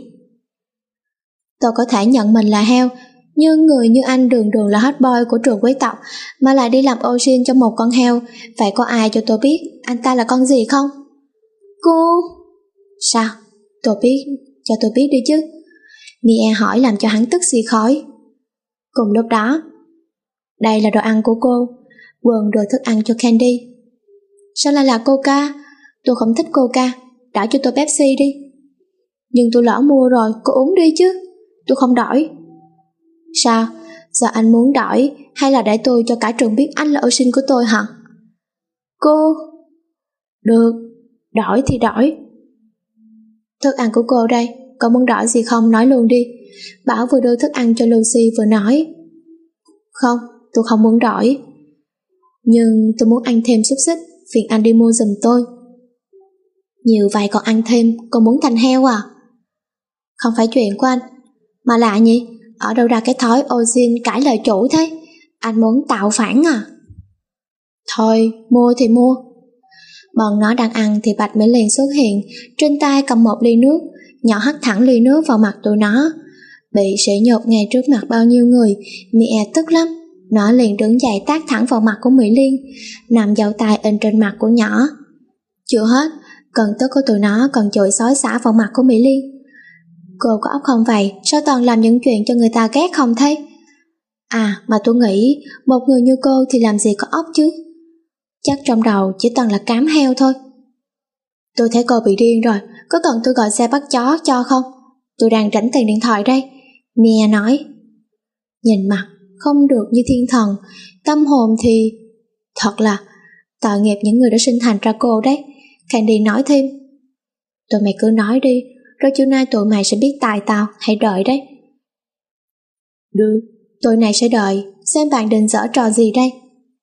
Tôi có thể nhận mình là heo, nhưng người như anh đường đường là hot boy của trường quý tộc mà lại đi làm ô sin cho một con heo. Phải có ai cho tôi biết anh ta là con gì không? Cô... Sao? Tôi biết, cho tôi biết đi chứ. Mia hỏi làm cho hắn tức xì khói. Cùng lúc đó, đây là đồ ăn của cô. Quân đưa thức ăn cho Candy. Sao lại là Coca? Tôi không thích Coca, đảo cho tôi Pepsi đi. Nhưng tôi lỡ mua rồi, cô uống đi chứ. Tôi không đổi. Sao? Giờ anh muốn đổi hay là để tôi cho cả trường biết anh là ô sin của tôi hả? Cô... Được, đổi thì đổi. Thức ăn của cô đây, cậu muốn đổi gì không nói luôn đi. Bảo vừa đưa thức ăn cho Lucy vừa nói. Không, tôi không muốn đổi. Nhưng tôi muốn ăn thêm xúc xích, phiền anh đi mua giùm tôi. Nhiều vậy còn ăn thêm, cô muốn thành heo à? Không phải chuyện của anh. Mà lạ nhỉ, ở đâu ra cái thói ô sin cãi lời chủ thế? Anh muốn tạo phản à? Thôi, mua thì mua. Bọn nó đang ăn thì Bạch Mỹ Liên xuất hiện, trên tay cầm một ly nước, nhỏ hắt thẳng ly nước vào mặt tụi nó. Bị sỉ nhục ngay trước mặt bao nhiêu người, Mia tức lắm. Nó liền đứng dậy tát thẳng vào mặt của Mỹ Liên, nằm dấu tay in trên mặt của nhỏ. Chưa hết, cơn tức của tụi nó còn chửi xối xả vào mặt của Mỹ Liên. Cô có óc không vậy? Sao toàn làm những chuyện cho người ta ghét không thế? À, mà tôi nghĩ một người như cô thì làm gì có óc chứ? Chắc trong đầu chỉ toàn là cám heo thôi. Tôi thấy cô bị điên rồi, có cần tôi gọi xe bắt chó cho không? Tôi đang rảnh tiền điện thoại đây. Mia nói. Nhìn mặt không được như thiên thần, tâm hồn thì... Thật là tội nghiệp những người đã sinh thành ra cô đấy. Candy nói thêm. Tụi mày cứ nói đi, rồi chiều nay tụi mày sẽ biết tài tao, hãy đợi đấy. Được, tụi này sẽ đợi, xem bạn định giở trò gì đây.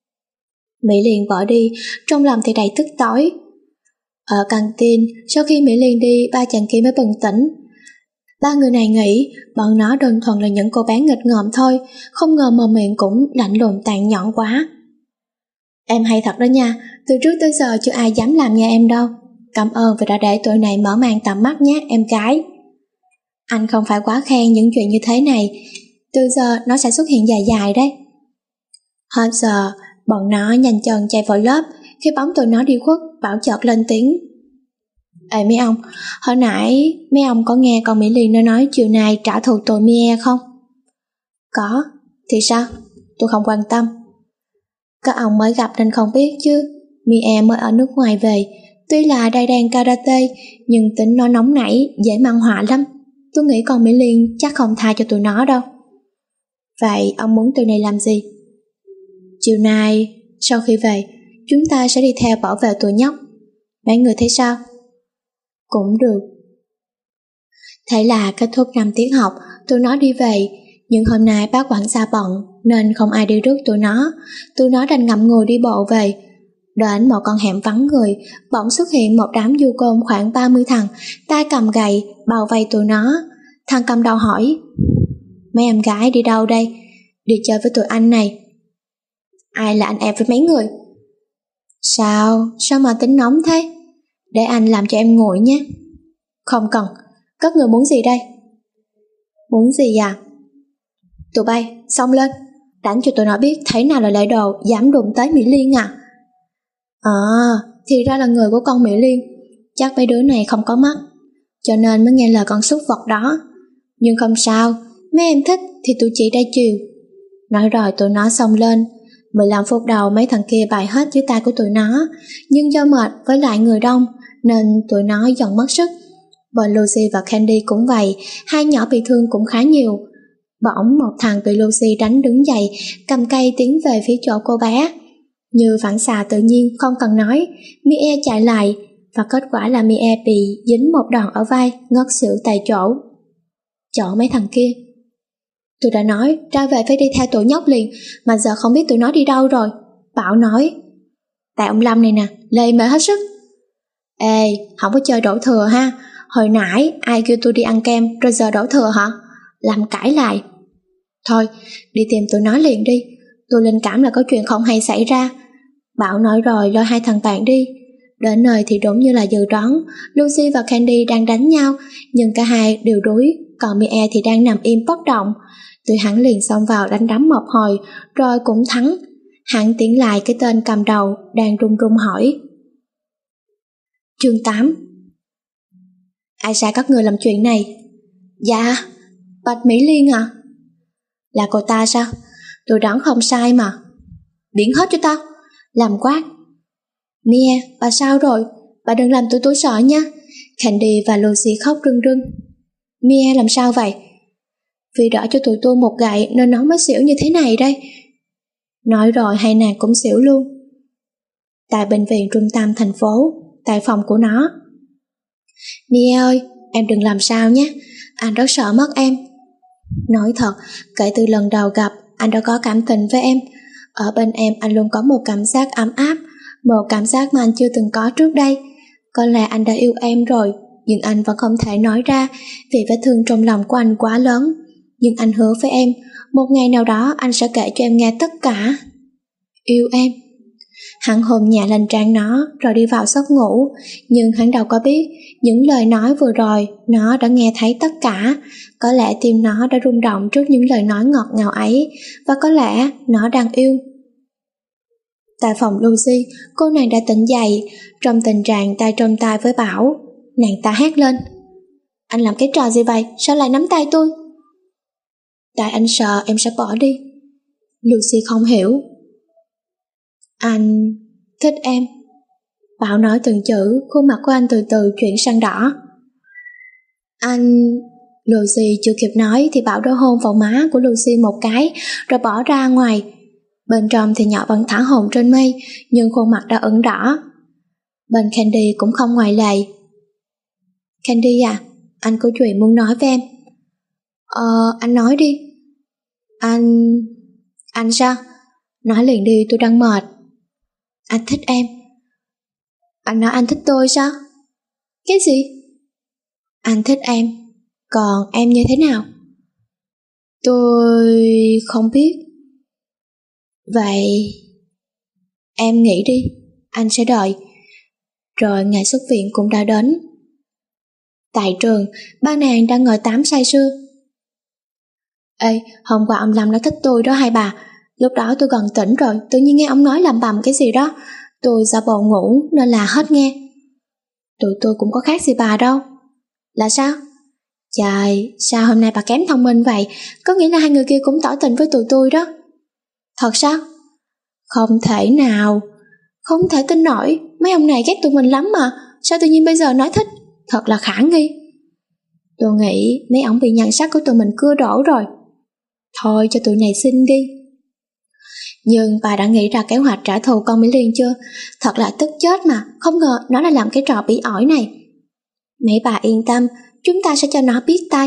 Mỹ Liên bỏ đi, trong lòng thì đầy tức tối. Ở căng tin, sau khi Mỹ Liên đi, ba chàng kia mới bừng tỉnh. Ba người này nghĩ bọn nó đơn thuần là những cô bé nghịch ngợm thôi, không ngờ mở miệng cũng lạnh lùng tàn nhẫn quá. Em hay thật đó nha, từ trước tới giờ chưa ai dám làm như em đâu. Cảm ơn vì đã để tụi này mở mang tầm mắt nhé, em gái. Anh không phải quá khen những chuyện như thế này, từ giờ nó sẽ xuất hiện dài dài đấy. Hết giờ, bọn nó nhanh chân chạy vào lớp, khi bóng tụi nó đi khuất, Bảo chợt lên tiếng. Ê mấy ông, hồi nãy mấy ông có nghe con Mỹ Liên nó nói chiều nay trả thù tụi Mie không? Có, thì sao? Tôi không quan tâm. Các ông mới gặp nên không biết chứ, Mie mới ở nước ngoài về, tuy là đai đan karate, nhưng tính nó nóng nảy, dễ mang họa lắm. Tôi nghĩ con Mỹ Liên chắc không tha cho tụi nó đâu. Vậy ông muốn tụi này làm gì? Chiều nay, sau khi về, chúng ta sẽ đi theo bảo vệ tụi nhóc. Mấy người thấy sao? Cũng được. Thế là kết thúc năm tiết học, tụi nó đi về, nhưng hôm nay bác quản gia bận nên không ai đi rước tụi nó. Tụi nó đành ngậm ngùi đi bộ về. Đến một con hẻm vắng người, bỗng xuất hiện một đám du côn khoảng ba mươi thằng, tay cầm gậy, bao vây tụi nó. Thằng cầm đầu hỏi, mấy em gái đi đâu đây? Đi chơi với tụi anh này. Ai là anh em với mấy người? Sao, sao mà tính nóng thế? Để anh làm cho em nguội nhé. Không cần, các người muốn gì đây? Muốn gì à? Tụi bay, xông lên, đánh cho tụi nó biết thế nào là lễ đồ dám đụng tới Mỹ Liên à? À, thì ra là người của con Mỹ Liên, chắc mấy đứa này không có mắt, cho nên mới nghe lời con súc vật đó. Nhưng không sao, mấy em thích thì tụi chị đây chiều. Nói rồi tụi nó xông lên. mười lăm phút đầu mấy thằng kia bại hết dưới tay của tụi nó, nhưng do mệt với lại người đông nên tụi nó dần mất sức. Bên Lucy và Candy cũng vậy, hai nhỏ bị thương cũng khá nhiều. Bỗng một thằng bị Lucy đánh đứng dậy, cầm cây tiến về phía chỗ cô bé. Như phản xạ tự nhiên không cần nói, Mie chạy lại, và kết quả là Mie bị dính một đòn ở vai, ngất xỉu tại chỗ. Chỗ mấy thằng kia. Tôi đã nói ra về phải đi theo tụi nhóc liền, mà giờ không biết tụi nó đi đâu rồi. Bảo nói, tại ông Lâm này nè, lê mê hết sức. Ê, không có chơi đổ thừa ha. Hồi nãy ai kêu tôi đi ăn kem rồi giờ đổ thừa hả? Làm cãi lại. Thôi, đi tìm tụi nó liền đi. Tôi linh cảm là có chuyện không hay xảy ra. Bảo nói rồi lôi hai thằng bạn đi. Đến nơi thì đúng như là dự đoán, Lucy và Candy đang đánh nhau, nhưng cả hai đều đuối, còn Mie thì đang nằm im bất động. Tụi hắn liền xông vào đánh đấm một hồi, rồi cũng thắng. Hắn tiến lại cái tên cầm đầu đang run run hỏi. Chương tám. Ai sai các người làm chuyện này? Dạ, Bạch Mỹ Liên à? Là cô ta sao? Tôi đoán không sai mà. Biến hết cho tao. Làm quát. Mie, bà sao rồi? Bà đừng làm tụi tôi sợ nha. Candy và Lucy khóc rưng rưng. Mie làm sao vậy? Vì đỡ cho tụi tôi một gậy nên nó mới xỉu như thế này đây. Nói rồi hai nàng cũng xỉu luôn. Tại bệnh viện trung tâm thành phố, tại phòng của nó. Mie ơi, em đừng làm sao nhé, anh rất sợ mất em. Nói thật, kể từ lần đầu gặp, anh đã có cảm tình với em. Ở bên em anh luôn có một cảm giác ấm áp, một cảm giác mà anh chưa từng có trước đây. Có lẽ anh đã yêu em rồi, nhưng anh vẫn không thể nói ra vì vết thương trong lòng của anh quá lớn. Nhưng anh hứa với em, một ngày nào đó anh sẽ kể cho em nghe tất cả. Yêu em. Hắn hôn nhẹ lên trán nó rồi đi vào giấc ngủ, nhưng hắn đâu có biết những lời nói vừa rồi nó đã nghe thấy tất cả. Có lẽ tim nó đã rung động trước những lời nói ngọt ngào ấy, và có lẽ nó đang yêu. Tại phòng Lucy, cô nàng đã tỉnh dậy, trong tình trạng tay trong tay với Bảo. Nàng ta hét lên. Anh làm cái trò gì vậy? Sao lại nắm tay tôi? Tại anh sợ em sẽ bỏ đi. Lucy không hiểu. Anh thích em. Bảo nói từng chữ, khuôn mặt của anh từ từ chuyển sang đỏ. Anh... Lucy chưa kịp nói thì Bảo đã hôn vào má của Lucy một cái rồi bỏ ra ngoài. Bên trong thì nhỏ vẫn thả hồn trên mây, nhưng khuôn mặt đã ửng đỏ. Bên Candy cũng không ngoại lệ. Candy à, anh có chuyện muốn nói với em. Ờ, anh nói đi. Anh... Anh sao? Nói liền đi, tôi đang mệt. Anh thích em. Anh nói anh thích tôi sao? Cái gì? Anh thích em, còn em như thế nào? Tôi không biết. Vậy em nghĩ đi, anh sẽ đợi. Rồi ngày xuất viện cũng đã đến. Tại trường, ba nàng đang ngồi tám say sưa. Ê, hôm qua ông Lâm nói thích tôi đó hai bà. Lúc đó tôi gần tỉnh rồi, tự nhiên nghe ông nói lầm bầm cái gì đó. Tôi giả bộ ngủ nên là hết nghe. Tụi tôi cũng có khác gì bà đâu. Là sao? Trời, sao hôm nay bà kém thông minh vậy? Có nghĩa là hai người kia cũng tỏ tình với tụi tôi đó. Thật sao? Không thể nào. Không thể tin nổi, mấy ông này ghét tụi mình lắm mà. Sao tự nhiên bây giờ nói thích? Thật là khả nghi. Tôi nghĩ mấy ông bị nhan sắc của tụi mình cưa đổ rồi. Thôi cho tụi này xin đi. Nhưng bà đã nghĩ ra kế hoạch trả thù con Mỹ Liên chưa? Thật là tức chết mà, không ngờ nó lại làm cái trò bỉ ổi này. Mấy bà yên tâm, chúng ta sẽ cho nó biết tay.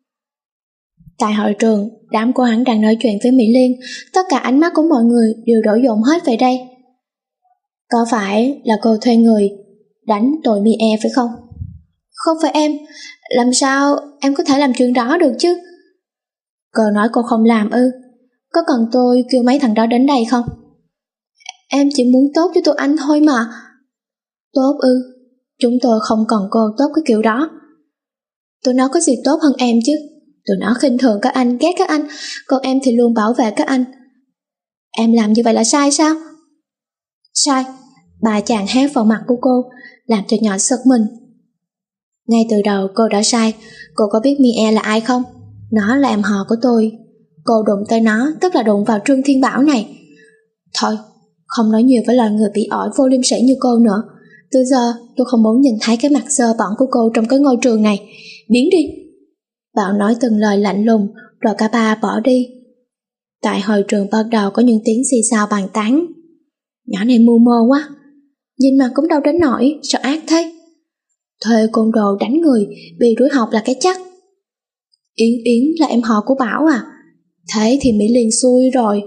Tại hội trường, đám cô hắn đang nói chuyện với Mỹ Liên, tất cả ánh mắt của mọi người đều đổ dồn hết về đây. Có phải là cô thuê người đánh tội Mie phải không? Không phải em, làm sao em có thể làm chuyện đó được chứ? Cô nói cô không làm ư? Có cần tôi kêu mấy thằng đó đến đây không? Em chỉ muốn tốt cho tụi anh thôi mà. Tốt ư? Chúng tôi không cần cô tốt cái kiểu đó. Tụi nó có gì tốt hơn em chứ? Tụi nó khinh thường các anh, ghét các anh, còn em thì luôn bảo vệ các anh. Em làm như vậy là sai sao? Sai. Bà chàng hét vào mặt của cô, làm cho nhỏ sực mình. Ngay từ đầu cô đã sai. Cô có biết Mie là ai không? Nó là em họ của tôi. Cô đụng tới nó, tức là đụng vào Trương Thiên Bảo này. Thôi, không nói nhiều với loài người bị ỏi vô liêm sỉ như cô nữa. Từ giờ tôi không muốn nhìn thấy cái mặt dơ bẩn của cô trong cái ngôi trường này. Biến đi. Bảo nói từng lời lạnh lùng, rồi cả ba bỏ đi. Tại hội trường bắt đầu có những tiếng xì xào bàn tán. Nhỏ này mưu mô quá, nhìn mà cũng đâu đến nỗi, sao ác thế. Thuê côn đồ đánh người, bị đuổi học là cái chắc. Yến Yến là em họ của Bảo à? Thế thì Mỹ Liên xui rồi.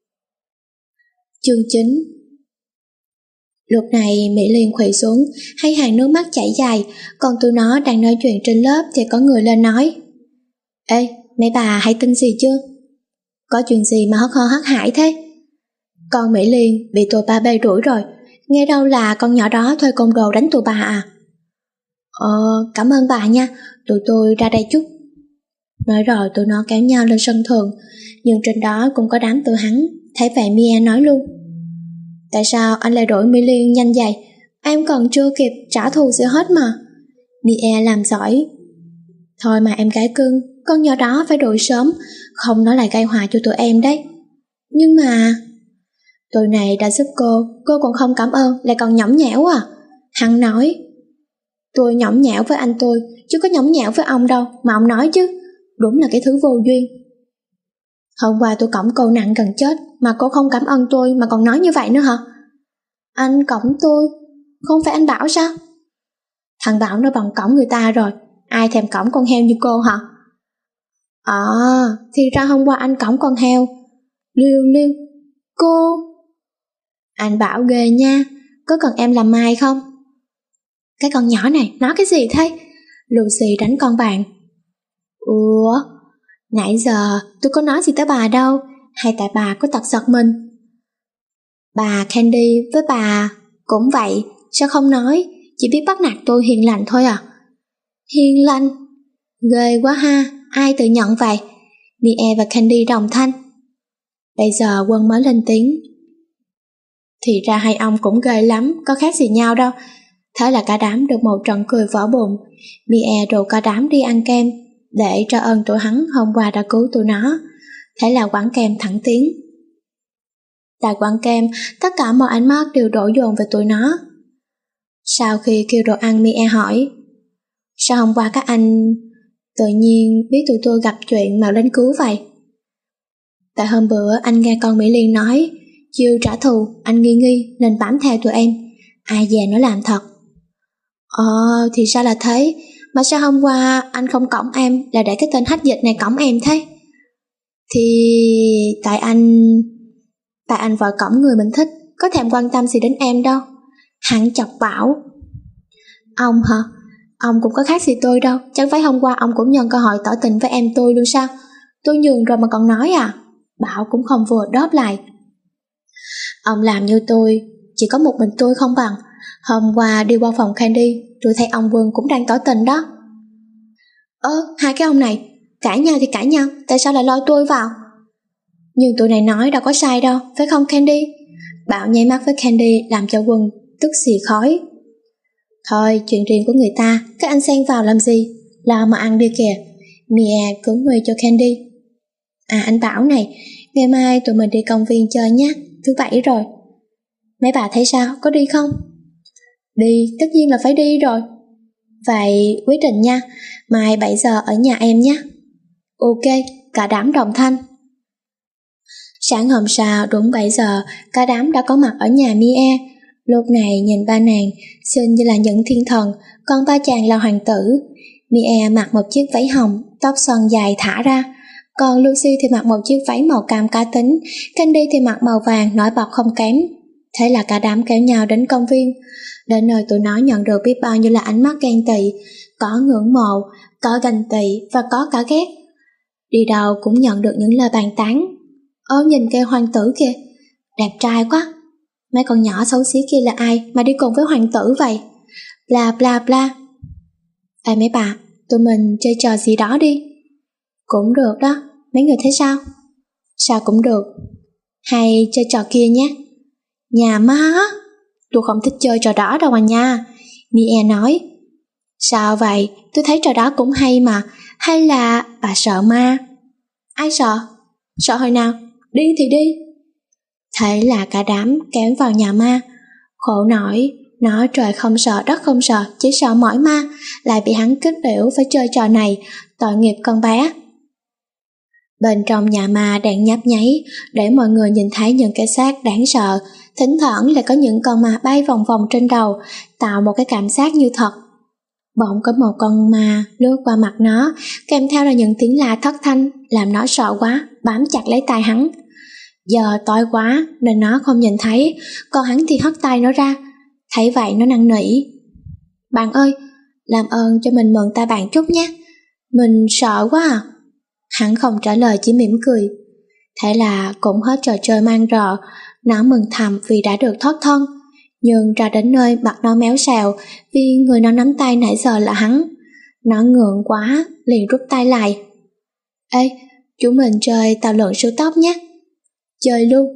Chương chín. Lúc này Mỹ Liên khuỵu xuống, hai hàng nước mắt chảy dài, còn tụi nó đang nói chuyện trên lớp thì có người lên nói. Ê, mấy bà hay tin gì chưa? Có chuyện gì mà hất hơ hất hải thế? Con Mỹ Liên bị tụi ba bê đuổi rồi, nghe đâu là con nhỏ đó thuê côn đồ đánh tụi bà à? Ờ, cảm ơn bà nha, tụi tôi ra đây chút. Nói rồi tụi nó kéo nhau lên sân thượng, nhưng trên đó cũng có đám tự hắn. Thấy vậy Mie nói luôn. Tại sao anh lại đổi Mỹ Liên nhanh vậy? Em còn chưa kịp trả thù gì hết mà. Mie làm giỏi. Thôi mà em gái cưng, con nhỏ đó phải đuổi sớm, không nó lại gây họa cho tụi em đấy. Nhưng mà... Tụi này đã giúp cô, cô còn không cảm ơn, lại còn nhõng nhẽo à? Hắn nói. Tôi nhõng nhẽo với anh tôi, chứ có nhõng nhẽo với ông đâu, mà ông nói chứ. Đúng là cái thứ vô duyên. Hôm qua tôi cõng cô nặng gần chết, mà cô không cảm ơn tôi mà còn nói như vậy nữa hả? Anh cõng tôi, không phải anh Bảo sao? Thằng Bảo nó bằng cõng người ta rồi, ai thèm cõng con heo như cô hả? À, thì ra hôm qua anh cõng con heo. Liêu liêu, cô... Anh Bảo ghê nha, có cần em làm mai không? Cái con nhỏ này nói cái gì thế? Lucy đánh con bạn. Ủa, nãy giờ tôi có nói gì tới bà đâu, hay tại bà có tật giật mình? Bà Candy với bà cũng vậy, sao không nói, chỉ biết bắt nạt tôi hiền lành thôi à? Hiền lành? Ghê quá ha, ai tự nhận vậy? Mie và Candy đồng thanh. Bây giờ Quân mới lên tiếng. Thì ra hai ông cũng ghê lắm, có khác gì nhau đâu. Thế là cả đám được một trận cười vỡ bụng. Mie rủ cả đám đi ăn kem, để trả ơn tụi hắn hôm qua đã cứu tụi nó. Thế là quán kem thẳng tiến. Tại quán kem, tất cả mọi ánh mắt đều đổ dồn về tụi nó. Sau khi kêu đồ ăn, Mie hỏi, sao hôm qua các anh tự nhiên biết tụi tôi gặp chuyện mà đến cứu vậy? Tại hôm bữa anh nghe con Mỹ Liên nói, chiêu trả thù, anh nghi nghi nên bám theo tụi em. Ai dè nó làm thật. Ờ, thì sao là thế? Mà sao hôm qua anh không cõng em, là để cái tên hách dịch này cõng em thế? Thì... tại anh... tại anh vợ cõng người mình thích, có thèm quan tâm gì đến em đâu. Hắn chọc Bảo. Ông hả? Ông cũng có khác gì tôi đâu, chẳng phải hôm qua ông cũng nhân cơ hội tỏ tình với em tôi luôn sao? Tôi nhường rồi mà còn nói à? Bảo cũng không vừa đáp lại. Ông làm như tôi, chỉ có một mình tôi không bằng. Hôm qua đi qua phòng Candy, tôi thấy ông Quân cũng đang tỏ tình đó. Ơ, hai cái ông này, cãi nhau thì cãi nhau, tại sao lại lôi tôi vào? Nhưng tụi này nói đâu có sai đâu, phải không Candy? Bảo nháy mắt với Candy làm cho Quân tức xì khói. Thôi, chuyện riêng của người ta, các anh xen vào làm gì? Lo mà ăn đi kìa. Mia cứu nguy cho Candy. À anh Bảo này, ngày mai tụi mình đi công viên chơi nhé, thứ bảy rồi. Mấy bà thấy sao, có đi không? Đi, tất nhiên là phải đi rồi. Vậy quyết định nha, mai bảy giờ ở nhà em nhé. Ok, cả đám đồng thanh. Sáng hôm sau đúng bảy giờ, cả đám đã có mặt ở nhà Mia. Lúc này nhìn ba nàng xinh như là những thiên thần, còn ba chàng là hoàng tử. Mia mặc một chiếc váy hồng, tóc xoăn dài thả ra, còn Lucy thì mặc một chiếc váy màu cam cá tính, Candy thì mặc màu vàng nổi bật không kém. Thế là cả đám kéo nhau đến công viên. Đến nơi tụi nó nhận được biết bao nhiêu là ánh mắt ghen tị, có ngưỡng mộ, có ganh tị và có cả ghét. Đi đâu cũng nhận được những lời bàn tán. Ơ nhìn kìa hoàng tử kìa, đẹp trai quá. Mấy con nhỏ xấu xí kia là ai mà đi cùng với hoàng tử vậy? Bla bla bla. Ê mấy bà, tụi mình chơi trò gì đó đi. Cũng được đó, mấy người thấy sao? Sao cũng được. Hay chơi trò kia nhé. Nhà má, tôi không thích chơi trò đó đâu mà nha. Mia nói. Sao vậy? Tôi thấy trò đó cũng hay mà. Hay là bà sợ ma? Ai sợ? Sợ hồi nào? Đi thì đi. Thế là cả đám kéo vào nhà ma. Khổ nổi, nói trời không sợ đất không sợ, chỉ sợ mỏi ma, lại bị hắn kích liễu phải chơi trò này, tội nghiệp con bé. Bên trong nhà ma đèn nhấp nháy để mọi người nhìn thấy những cái xác đáng sợ, thỉnh thoảng lại có những con ma bay vòng vòng trên đầu, tạo một cái cảm giác như thật. Bỗng có một con ma lướt qua mặt nó, kèm theo là những tiếng la thất thanh, làm nó sợ quá, bám chặt lấy tay hắn. Giờ tối quá nên nó không nhìn thấy, còn hắn thì hất tay nó ra. Thấy vậy nó năn nỉ. Bạn ơi, làm ơn cho mình mượn tay bạn chút nhé, mình sợ quá à. Hắn không trả lời, chỉ mỉm cười. Thế là cũng hết trò chơi mang rợ. Nó mừng thầm vì đã được thoát thân, nhưng ra đến nơi mặt nó méo xèo vì người nó nắm tay nãy giờ là hắn. Nó ngượng quá liền rút tay lại. Ê, chúng mình chơi tàu lượn siêu tốc nhé. Chơi luôn.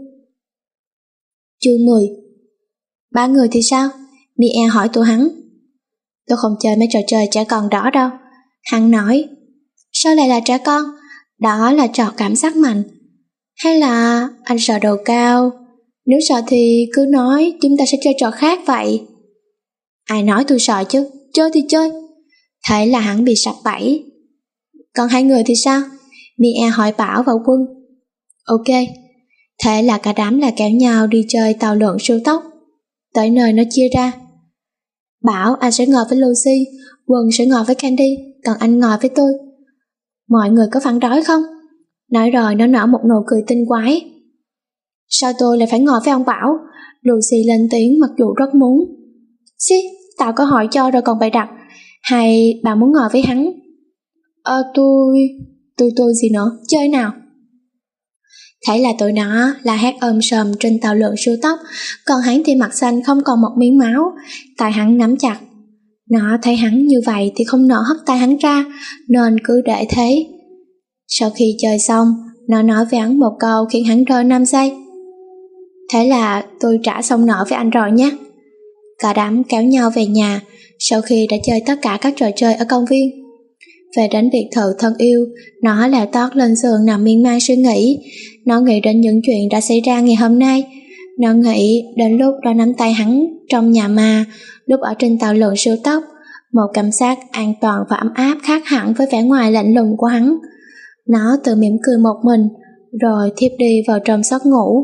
Chương mười. Ba người thì sao? Mia hỏi tụi hắn. Tôi không chơi mấy trò chơi trẻ con đó đâu. Hắn nói. Sao lại là trẻ con? Đó là trò cảm giác mạnh. Hay là anh sợ độ cao? Nếu sợ thì cứ nói, chúng ta sẽ chơi trò khác vậy. Ai nói tôi sợ chứ, chơi thì chơi. Thế là hắn bị sập bẫy. Còn hai người thì sao? Mia hỏi Bảo và Quân. Ok. Thế là cả đám là kéo nhau đi chơi tàu lượn siêu tốc. Tới nơi nó chia ra. Bảo anh sẽ ngồi với Lucy, Quân sẽ ngồi với Candy, còn anh ngồi với tôi. Mọi người có phản đối không? Nói rồi nó nở một nụ cười tinh quái. Sao tôi lại phải ngồi với ông Bảo? Lucy lên tiếng mặc dù rất muốn. Xí, tạo cơ hội cho rồi còn bày đặt. Hay bà muốn ngồi với hắn? Ờ tôi... Tôi tôi gì nữa, chơi nào? Thế là tụi nó la hét ôm sòm trên tàu lượn siêu tốc, còn hắn thì mặt xanh không còn một miếng máu, tay hắn nắm chặt. Nó thấy hắn như vậy thì không nỡ hất tay hắn ra, nên cứ để thế. Sau khi chơi xong, nó nói với hắn một câu khiến hắn rơi năm giây. Thế là tôi trả xong nợ với anh rồi nhé. Cả đám kéo nhau về nhà sau khi đã chơi tất cả các trò chơi ở công viên. Về đến biệt thự thân yêu, nó leo tót lên giường nằm miên man suy nghĩ. Nó nghĩ đến những chuyện đã xảy ra ngày hôm nay. Nó nghĩ đến lúc đó nắm tay hắn trong nhà ma, lúc ở trên tàu lượn siêu tốc, một cảm giác an toàn và ấm áp khác hẳn với vẻ ngoài lạnh lùng của hắn. Nó tự mỉm cười một mình, rồi thiếp đi vào trong giấc ngủ.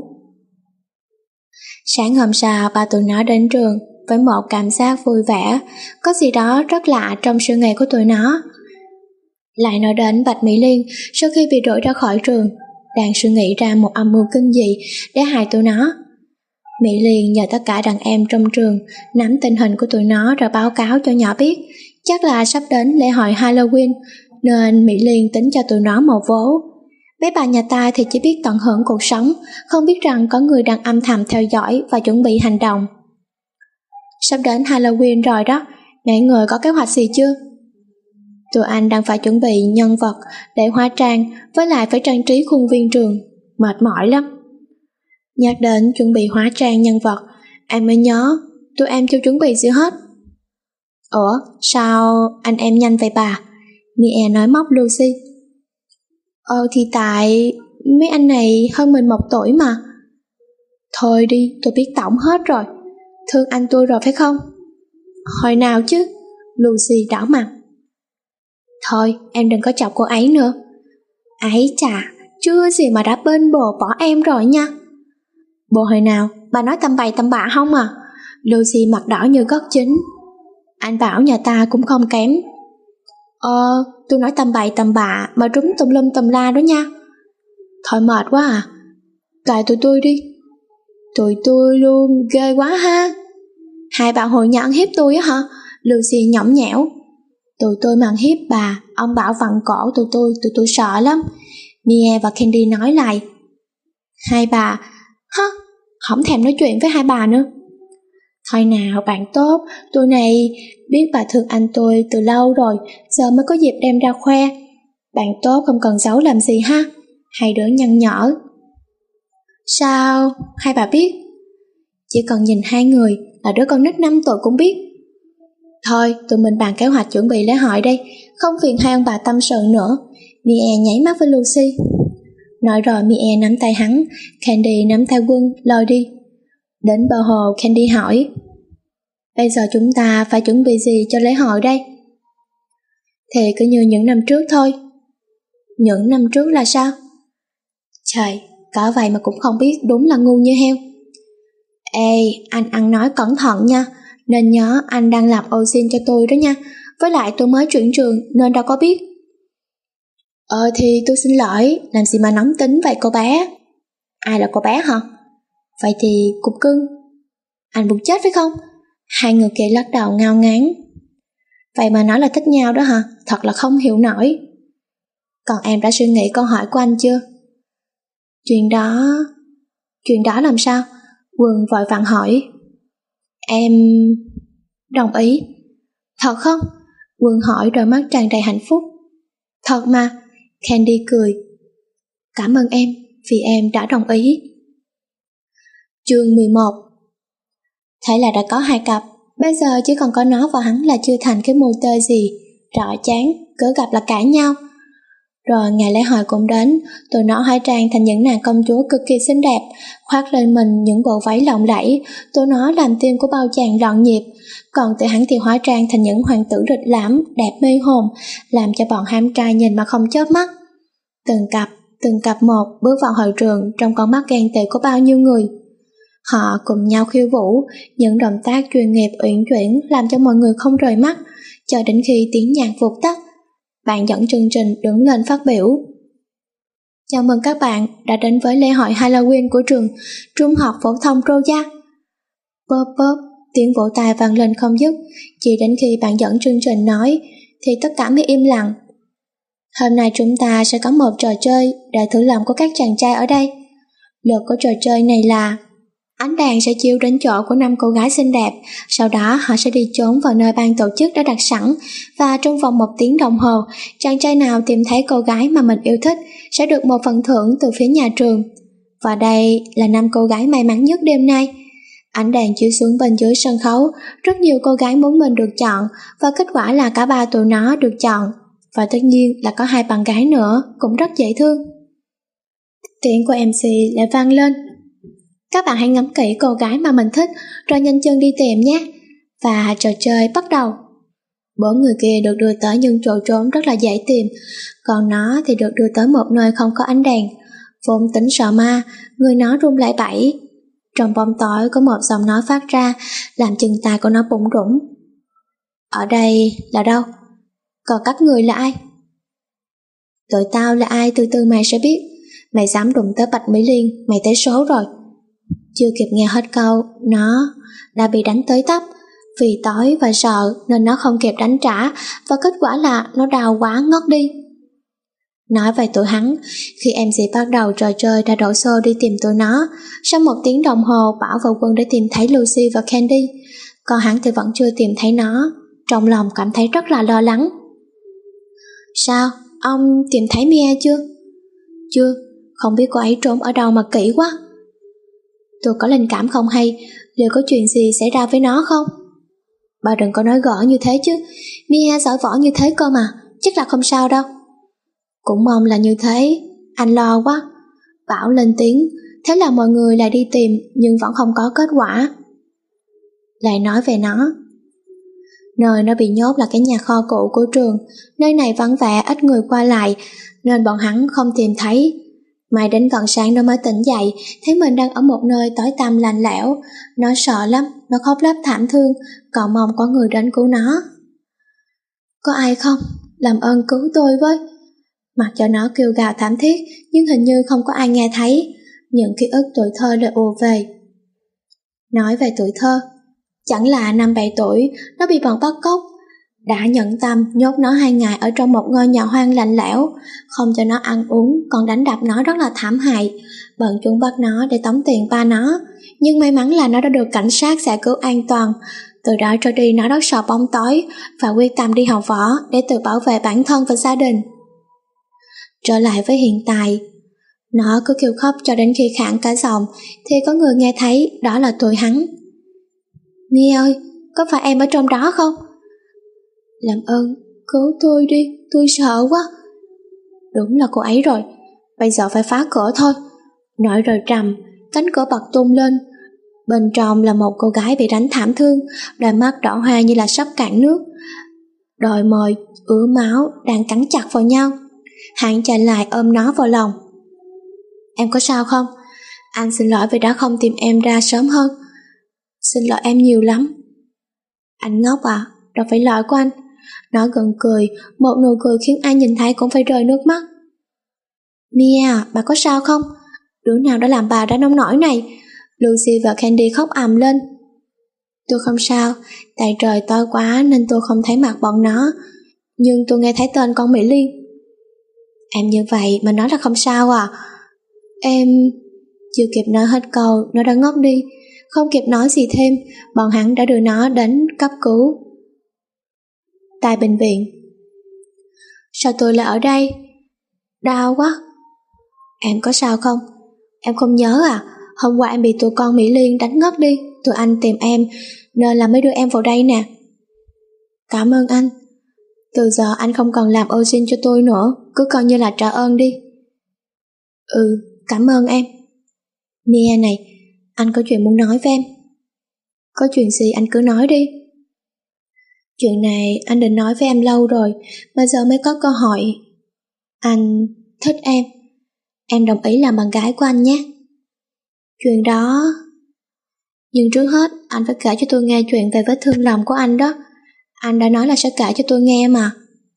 Sáng hôm sau, ba tụi nó đến trường với một cảm giác vui vẻ, có gì đó rất lạ trong suy nghĩ của tụi nó. Lại nói đến Bạch Mỹ Liên sau khi bị đuổi ra khỏi trường, đang suy nghĩ ra một âm mưu kinh dị để hại tụi nó. Mỹ liền nhờ tất cả đàn em trong trường nắm tình hình của tụi nó rồi báo cáo cho nhỏ biết. Chắc là sắp đến lễ hội Halloween nên Mỹ liền tính cho tụi nó một vố. Mấy bà nhà ta thì chỉ biết tận hưởng cuộc sống, không biết rằng có người đang âm thầm theo dõi và chuẩn bị hành động. Sắp đến Halloween rồi đó, mọi người có kế hoạch gì chưa? Tụi anh đang phải chuẩn bị nhân vật để hóa trang, với lại phải trang trí khuôn viên trường, mệt mỏi lắm. Nhắc đến chuẩn bị hóa trang nhân vật, em mới nhớ tụi em chưa chuẩn bị gì hết. Ủa, sao anh em nhanh vậy bà? Mia nói móc Lucy. Ờ thì tại mấy anh này hơn mình một tuổi mà. Thôi đi, tôi biết tổng hết rồi. Thương anh tôi rồi phải không? Hồi nào chứ? Lucy đảo mặt. Thôi, em đừng có chọc cô ấy nữa. Ấy chà, chưa gì mà đã bên bồ bỏ em rồi nha. Bồ hồi nào, bà nói tầm bậy tầm bạ không à? Lucy mặt đỏ như gót chín. Anh bảo nhà ta cũng không kém. Ờ, tôi nói tầm bậy tầm bạ mà trúng tùm lum tùm la đó nha. Thôi mệt quá à. Cài tụi tôi đi. Tụi tôi luôn ghê quá ha. Hai bà hồi nhận hiếp tôi á hả? Lucy nhõng nhẽo. Tụi tôi mà hiếp bà, ông bảo vặn cổ tụi tôi, tụi tôi sợ lắm. Mia và Candy nói lại. Hai bà, hả? Không thèm nói chuyện với hai bà nữa. Thôi nào bạn tốt, tôi này biết bà thương anh tôi từ lâu rồi, giờ mới có dịp đem ra khoe. Bạn tốt không cần giấu làm gì ha. Hai đứa nhăn nhở. Sao? Hai bà biết? Chỉ cần nhìn hai người là đứa con nít năm tuổi cũng biết. Thôi, tụi mình bàn kế hoạch chuẩn bị lễ hội đây, không phiền hai ông bà tâm sự nữa. Mia nháy mắt với Lucy. Nói rồi Mia nắm tay hắn, Candy nắm tay Quân lôi đi. Đến bờ hồ, Candy hỏi. Bây giờ chúng ta phải chuẩn bị gì cho lễ hội đây? Thì cứ như những năm trước thôi. Những năm trước là sao? Trời, có vậy mà cũng không biết, đúng là ngu như heo. Ê, anh ăn nói cẩn thận nha, nên nhớ anh đang làm ô xin cho tôi đó nha. Với lại tôi mới chuyển trường nên đâu có biết. Ờ thì tôi xin lỗi, làm gì mà nóng tính vậy cô bé? Ai là cô bé hả? Vậy thì cục cưng. Anh buồn chết phải không? Hai người kia lắc đầu ngao ngán. Vậy mà nói là thích nhau đó hả? Thật là không hiểu nổi. Còn em đã suy nghĩ câu hỏi của anh chưa? Chuyện đó... Chuyện đó làm sao? Quân vội vàng hỏi. Em... đồng ý. Thật không? Quân hỏi đôi mắt tràn đầy hạnh phúc. Thật mà. Candy cười. Cảm ơn em vì em đã đồng ý. Chương mười một. Thế là đã có hai cặp. Bây giờ chỉ còn có nó và hắn là chưa thành cái mùi tơi gì. Rõ chán, cứ gặp là cãi nhau. Rồi ngày lễ hội cũng đến, tụi nó hóa trang thành những nàng công chúa cực kỳ xinh đẹp, khoác lên mình những bộ váy lộng lẫy, tụi nó làm tim của bao chàng loạn nhịp, còn tụi hắn thì hóa trang thành những hoàng tử rịch lãm, đẹp mê hồn, làm cho bọn ham trai nhìn mà không chớp mắt. Từng cặp, từng cặp một bước vào hội trường trong con mắt ghen tị của bao nhiêu người. Họ cùng nhau khiêu vũ, những động tác chuyên nghiệp uyển chuyển làm cho mọi người không rời mắt, cho đến khi tiếng nhạc vụt tắt. Bạn dẫn chương trình đứng lên phát biểu. Chào mừng các bạn đã đến với lễ hội Halloween của trường Trung học phổ thông Roja. Bóp bóp, tiếng vỗ tay vang lên không dứt, chỉ đến khi bạn dẫn chương trình nói thì tất cả mới im lặng. Hôm nay chúng ta sẽ có một trò chơi để thử lòng của các chàng trai ở đây. Luật của trò chơi này là ánh đèn sẽ chiếu đến chỗ của năm cô gái xinh đẹp, sau đó họ sẽ đi trốn vào nơi ban tổ chức đã đặt sẵn, và trong vòng một tiếng đồng hồ, chàng trai nào tìm thấy cô gái mà mình yêu thích sẽ được một phần thưởng từ phía nhà trường. Và đây là năm cô gái may mắn nhất đêm nay. Ánh đèn chiếu xuống bên dưới sân khấu, rất nhiều cô gái muốn mình được chọn, và kết quả là cả ba tụi nó được chọn. Và tất nhiên là có hai bạn gái nữa, cũng rất dễ thương. Tiếng của em xê lại vang lên. Các bạn hãy ngắm kỹ cô gái mà mình thích, rồi nhanh chân đi tìm nhé. Và trò chơi bắt đầu. Bốn người kia được đưa tới những chỗ trốn rất là dễ tìm, còn nó thì được đưa tới một nơi không có ánh đèn. Vốn tính sợ ma, người nó run lẩy bẩy. Trong bóng tối có một giọng nói phát ra, làm chân tay của nó bủn rủn. Ở đây là đâu? Còn các người là ai? Tụi tao là ai từ từ mày sẽ biết. Mày dám đụng tới Bạch Mỹ Liên, mày tới số rồi. Chưa kịp nghe hết câu, nó đã bị đánh tới tấp. Vì tối và sợ nên nó không kịp đánh trả, và kết quả là nó đau quá ngất đi. Nói về tụi hắn, khi em xê bắt đầu trò chơi đã đổ xô đi tìm tụi nó. Sau một tiếng đồng hồ, Bảo vào quân để tìm thấy Lucy và Candy, còn hắn thì vẫn chưa tìm thấy nó. Trong lòng cảm thấy rất là lo lắng. Sao, ông tìm thấy Mia chưa? Chưa, không biết cô ấy trốn ở đâu mà kỹ quá. Tôi có linh cảm không hay, liệu có chuyện gì xảy ra với nó không? Bà đừng có nói gỡ như thế chứ, Mia giỏi võ như thế cơ mà, chắc là không sao đâu. Cũng mong là như thế, anh lo quá. Bảo lên tiếng, thế là mọi người lại đi tìm nhưng vẫn không có kết quả. Lại nói về nó. Nơi nó bị nhốt là cái nhà kho cũ của trường, nơi này vắng vẻ ít người qua lại nên bọn hắn không tìm thấy. Mai đến gần sáng nó mới tỉnh dậy, thấy mình đang ở một nơi tối tăm lạnh lẽo. Nó sợ lắm, nó khóc lóc thảm thương, cậu mong có người đến cứu nó. Có ai không? Làm ơn cứu tôi với. Mặc cho nó kêu gào thảm thiết, nhưng hình như không có ai nghe thấy. Những ký ức tuổi thơ lại ùa về. Nói về tuổi thơ, chẳng là năm bảy tuổi, nó bị bọn bắt cóc. Đã nhẫn tâm nhốt nó hai ngày ở trong một ngôi nhà hoang lạnh lẽo, không cho nó ăn uống, còn đánh đập nó rất là thảm hại. Bọn chúng bắt nó để tống tiền ba nó, nhưng may mắn là nó đã được cảnh sát giải cứu an toàn. Từ đó trở đi nó rất sợ bóng tối và quyết tâm đi học võ để tự bảo vệ bản thân và gia đình. Trở lại với hiện tại, nó cứ kêu khóc cho đến khi khản cả giọng thì có người nghe thấy, đó là tụi hắn. Mia ơi, có phải em ở trong đó không? Làm ơn, cứu tôi đi, tôi sợ quá. Đúng là cô ấy rồi, bây giờ phải phá cửa thôi. Nói rồi trầm, cánh cửa bật tung lên. Bên trong là một cô gái bị đánh thảm thương, đôi mắt đỏ hoe như là sắp cạn nước, đôi môi ứa máu đang cắn chặt vào nhau. Hắn chạy lại ôm nó vào lòng. Em có sao không? Anh xin lỗi vì đã không tìm em ra sớm hơn. Xin lỗi em nhiều lắm. Anh ngốc à, đâu phải lỗi của anh. Nó gượng cười, một nụ cười khiến ai nhìn thấy cũng phải rơi nước mắt. Mia, bà có sao không? Đứa nào đã làm bà ra nông nổi này? Lucy và Candy khóc ầm lên. Tôi không sao, tại trời tối quá nên tôi không thấy mặt bọn nó, nhưng tôi nghe thấy tên con Mỹ Liên. Em như vậy mà nói là không sao à? Em... Chưa kịp nói hết câu, nó đã ngất đi. Không kịp nói gì thêm, bọn hắn đã đưa nó đến cấp cứu. Tại bệnh viện. Sao tôi lại ở đây? Đau quá. Em có sao không? Em không nhớ à? Hôm qua em bị tụi con Mỹ Liên đánh ngất đi. Tụi anh tìm em nên là mới đưa em vào đây nè. Cảm ơn anh. Từ giờ anh không còn làm ô xin cho tôi nữa, cứ coi như là trả ơn đi. Ừ, cảm ơn em. Mia này, anh có chuyện muốn nói với em. Có chuyện gì anh cứ nói đi. Chuyện này anh định nói với em lâu rồi, mà giờ mới có cơ hội. Anh thích em. Em đồng ý làm bạn gái của anh nhé. Chuyện đó... Nhưng trước hết, anh phải kể cho tôi nghe chuyện về vết thương lòng của anh đó. Anh đã nói là sẽ kể cho tôi nghe mà.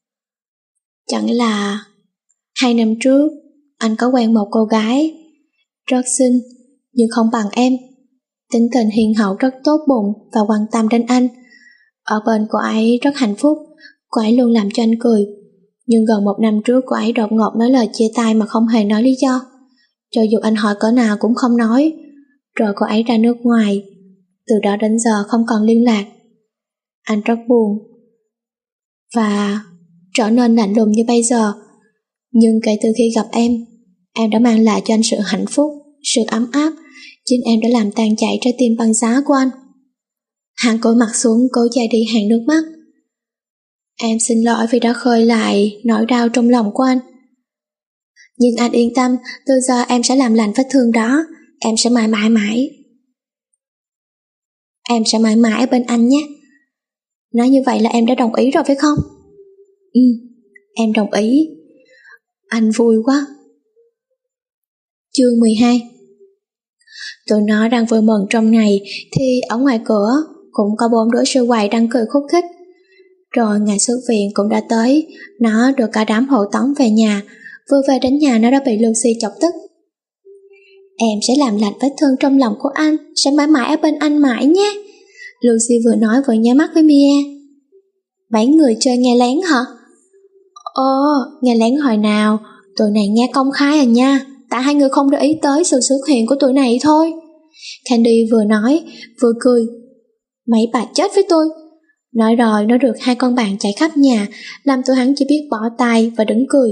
Chẳng là... Hai năm trước, anh có quen một cô gái. Rất xinh, nhưng không bằng em. Tính tình hiền hậu, rất tốt bụng và quan tâm đến anh. Ở bên cô ấy rất hạnh phúc, cô ấy luôn làm cho anh cười. Nhưng gần một năm trước cô ấy đột ngột nói lời chia tay mà không hề nói lý do. Cho dù anh hỏi cỡ nào cũng không nói. Rồi cô ấy ra nước ngoài. Từ đó đến giờ không còn liên lạc. Anh rất buồn và trở nên lạnh lùng như bây giờ. Nhưng kể từ khi gặp em, em đã mang lại cho anh sự hạnh phúc, sự ấm áp. Chính em đã làm tan chảy trái tim băng giá của anh. Hắn cúi mặt xuống cố che đi hàng nước mắt. Em xin lỗi vì đã khơi lại nỗi đau trong lòng của anh. Nhưng anh yên tâm, từ giờ em sẽ làm lành vết thương đó. Em sẽ mãi mãi mãi. Em sẽ mãi mãi ở bên anh nhé. Nói như vậy là em đã đồng ý rồi phải không? Ừ, em đồng ý. Anh vui quá. Chương mười hai. Tụi nó đang vui mừng trong ngày thì ở ngoài cửa cũng có bốn đứa sư quầy đang cười khúc khích. Rồi ngày xuất viện cũng đã tới. Nó được cả đám hộ tống về nhà. Vừa về đến nhà nó đã bị Lucy chọc tức. Em sẽ làm lạnh vết thương trong lòng của anh, sẽ mãi mãi ở bên anh mãi nhé. Lucy vừa nói vừa nháy mắt với Mia. Mấy người chơi nghe lén hả? Ồ, nghe lén hồi nào, tụi này nghe công khai à nha, tại hai người không để ý tới sự xuất hiện của tụi này thôi. Candy vừa nói, vừa cười. Mấy bà chết với tôi. Nói rồi nó được hai con bạn chạy khắp nhà, làm tụi hắn chỉ biết bỏ tay và đứng cười.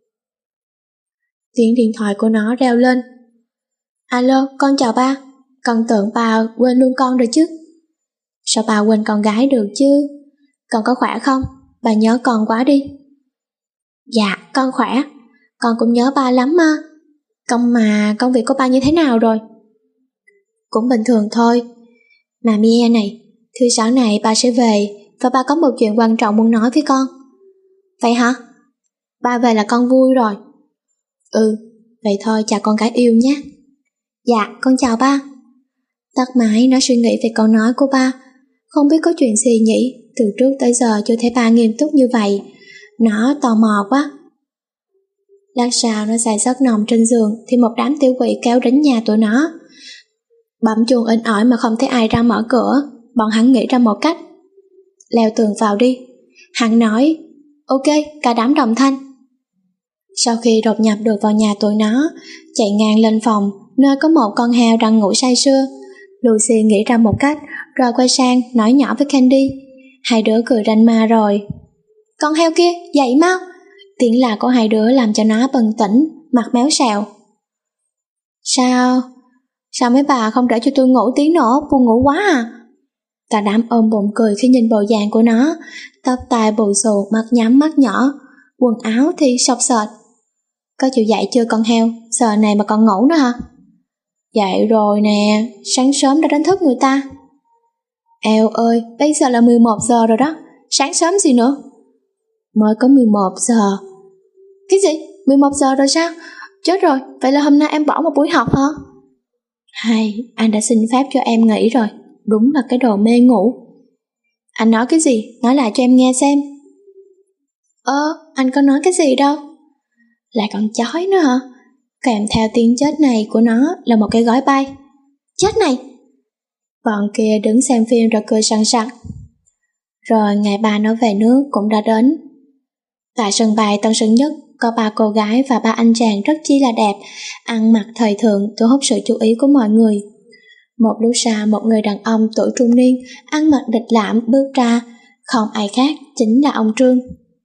Tiếng điện thoại của nó reo lên. Alo, con chào ba. Con tưởng bà quên luôn con rồi chứ. Sao bà quên con gái được chứ? Con có khỏe không? Bà nhớ con quá đi. Dạ, con khỏe. Con cũng nhớ ba lắm mà. Con mà công việc của ba như thế nào rồi? Cũng bình thường thôi. Mà Mia này, thứ sáu này ba sẽ về và ba có một chuyện quan trọng muốn nói với con. Vậy hả? Ba về là con vui rồi. Ừ, vậy thôi chào con gái yêu nhé. Dạ, con chào ba. Tắt máy nó suy nghĩ về câu nói của ba. Không biết có chuyện gì nhỉ, từ trước tới giờ chưa thấy ba nghiêm túc như vậy. Nó tò mò quá. Lát sau nó say giấc nồng trên giường thì một đám tiểu quỷ kéo đến nhà tụi nó. Bấm chuông inh ỏi mà không thấy ai ra mở cửa. Bọn hắn nghĩ ra một cách. Leo tường vào đi. Hắn nói, ok, cả đám đồng thanh. Sau khi đột nhập được vào nhà tụi nó, chạy ngang lên phòng nơi có một con heo đang ngủ say sưa, Lucy nghĩ ra một cách rồi quay sang nói nhỏ với Candy. Hai đứa cười ranh ma rồi. Con heo kia, dậy mau. Tiếng là của hai đứa làm cho nó bừng tỉnh, mặt méo xẹo. Sao? Sao mấy bà không để cho tôi ngủ tí nữa, buồn ngủ quá à? Cả đám ôm bụng cười khi nhìn bộ dạng của nó, tóc tai bù xù, mắt nhắm mắt nhỏ, quần áo thì sọc sệt. Có chịu dậy chưa con heo, giờ này mà còn ngủ nữa hả? Dậy rồi nè, sáng sớm đã đánh thức người ta. Eo ơi, bây giờ là mười một giờ rồi đó, sáng sớm gì nữa? Mới có mười một giờ. Cái gì? mười một giờ rồi sao? Chết rồi, vậy là hôm nay em bỏ một buổi học hả? Hay, anh đã xin phép cho em nghỉ rồi, đúng là cái đồ mê ngủ. Anh nói cái gì? Nói lại cho em nghe xem. Ơ, anh có nói cái gì đâu. Lại còn chói nữa hả? Kèm theo tiếng chết này của nó là một cái gói bay. Chết này! Bọn kia đứng xem phim rồi cười sằng sặc. Rồi ngày ba nó về nước cũng đã đến. Tại sân bay Tân Sơn Nhất có ba cô gái và ba anh chàng rất chi là đẹp, ăn mặc thời thượng thu hút sự chú ý của mọi người. Một lúc sau một người đàn ông tuổi trung niên ăn mặc lịch lãm bước ra, không ai khác chính là ông Trương.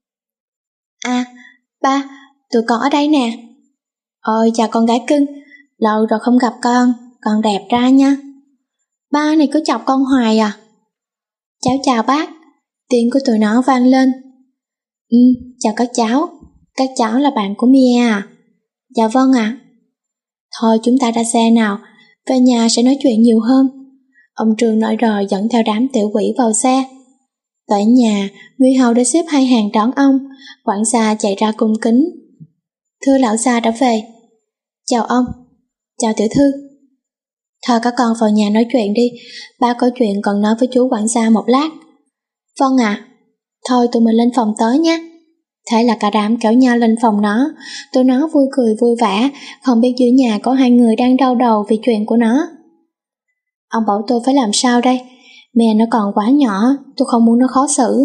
À, ba, tụi con ở đây nè. Ôi chào con gái cưng, lâu rồi không gặp con, con đẹp ra nha. Ba này cứ chọc con hoài à. Cháu chào bác, tiếng của tụi nó vang lên. Ừ, chào các cháu, các cháu là bạn của Mia à? Dạ vâng ạ. À. Thôi chúng ta ra xe nào, về nhà sẽ nói chuyện nhiều hơn. Ông Trương nói rồi dẫn theo đám tiểu quỷ vào xe. Tới nhà, người hầu đã xếp hai hàng đón ông, quản gia chạy ra cung kính. Thưa lão gia đã về. Chào ông. Chào tiểu thư. Thôi các con vào nhà nói chuyện đi, ba có chuyện còn nói với chú quản gia một lát. Vâng ạ. À. Thôi tụi mình lên phòng tới nhé. Thế là cả đám kéo nhau lên phòng nó, tụi nó vui cười vui vẻ, không biết dưới nhà có hai người đang đau đầu vì chuyện của nó. Ông bảo tôi phải làm sao đây? Mẹ nó còn quá nhỏ, tôi không muốn nó khó xử.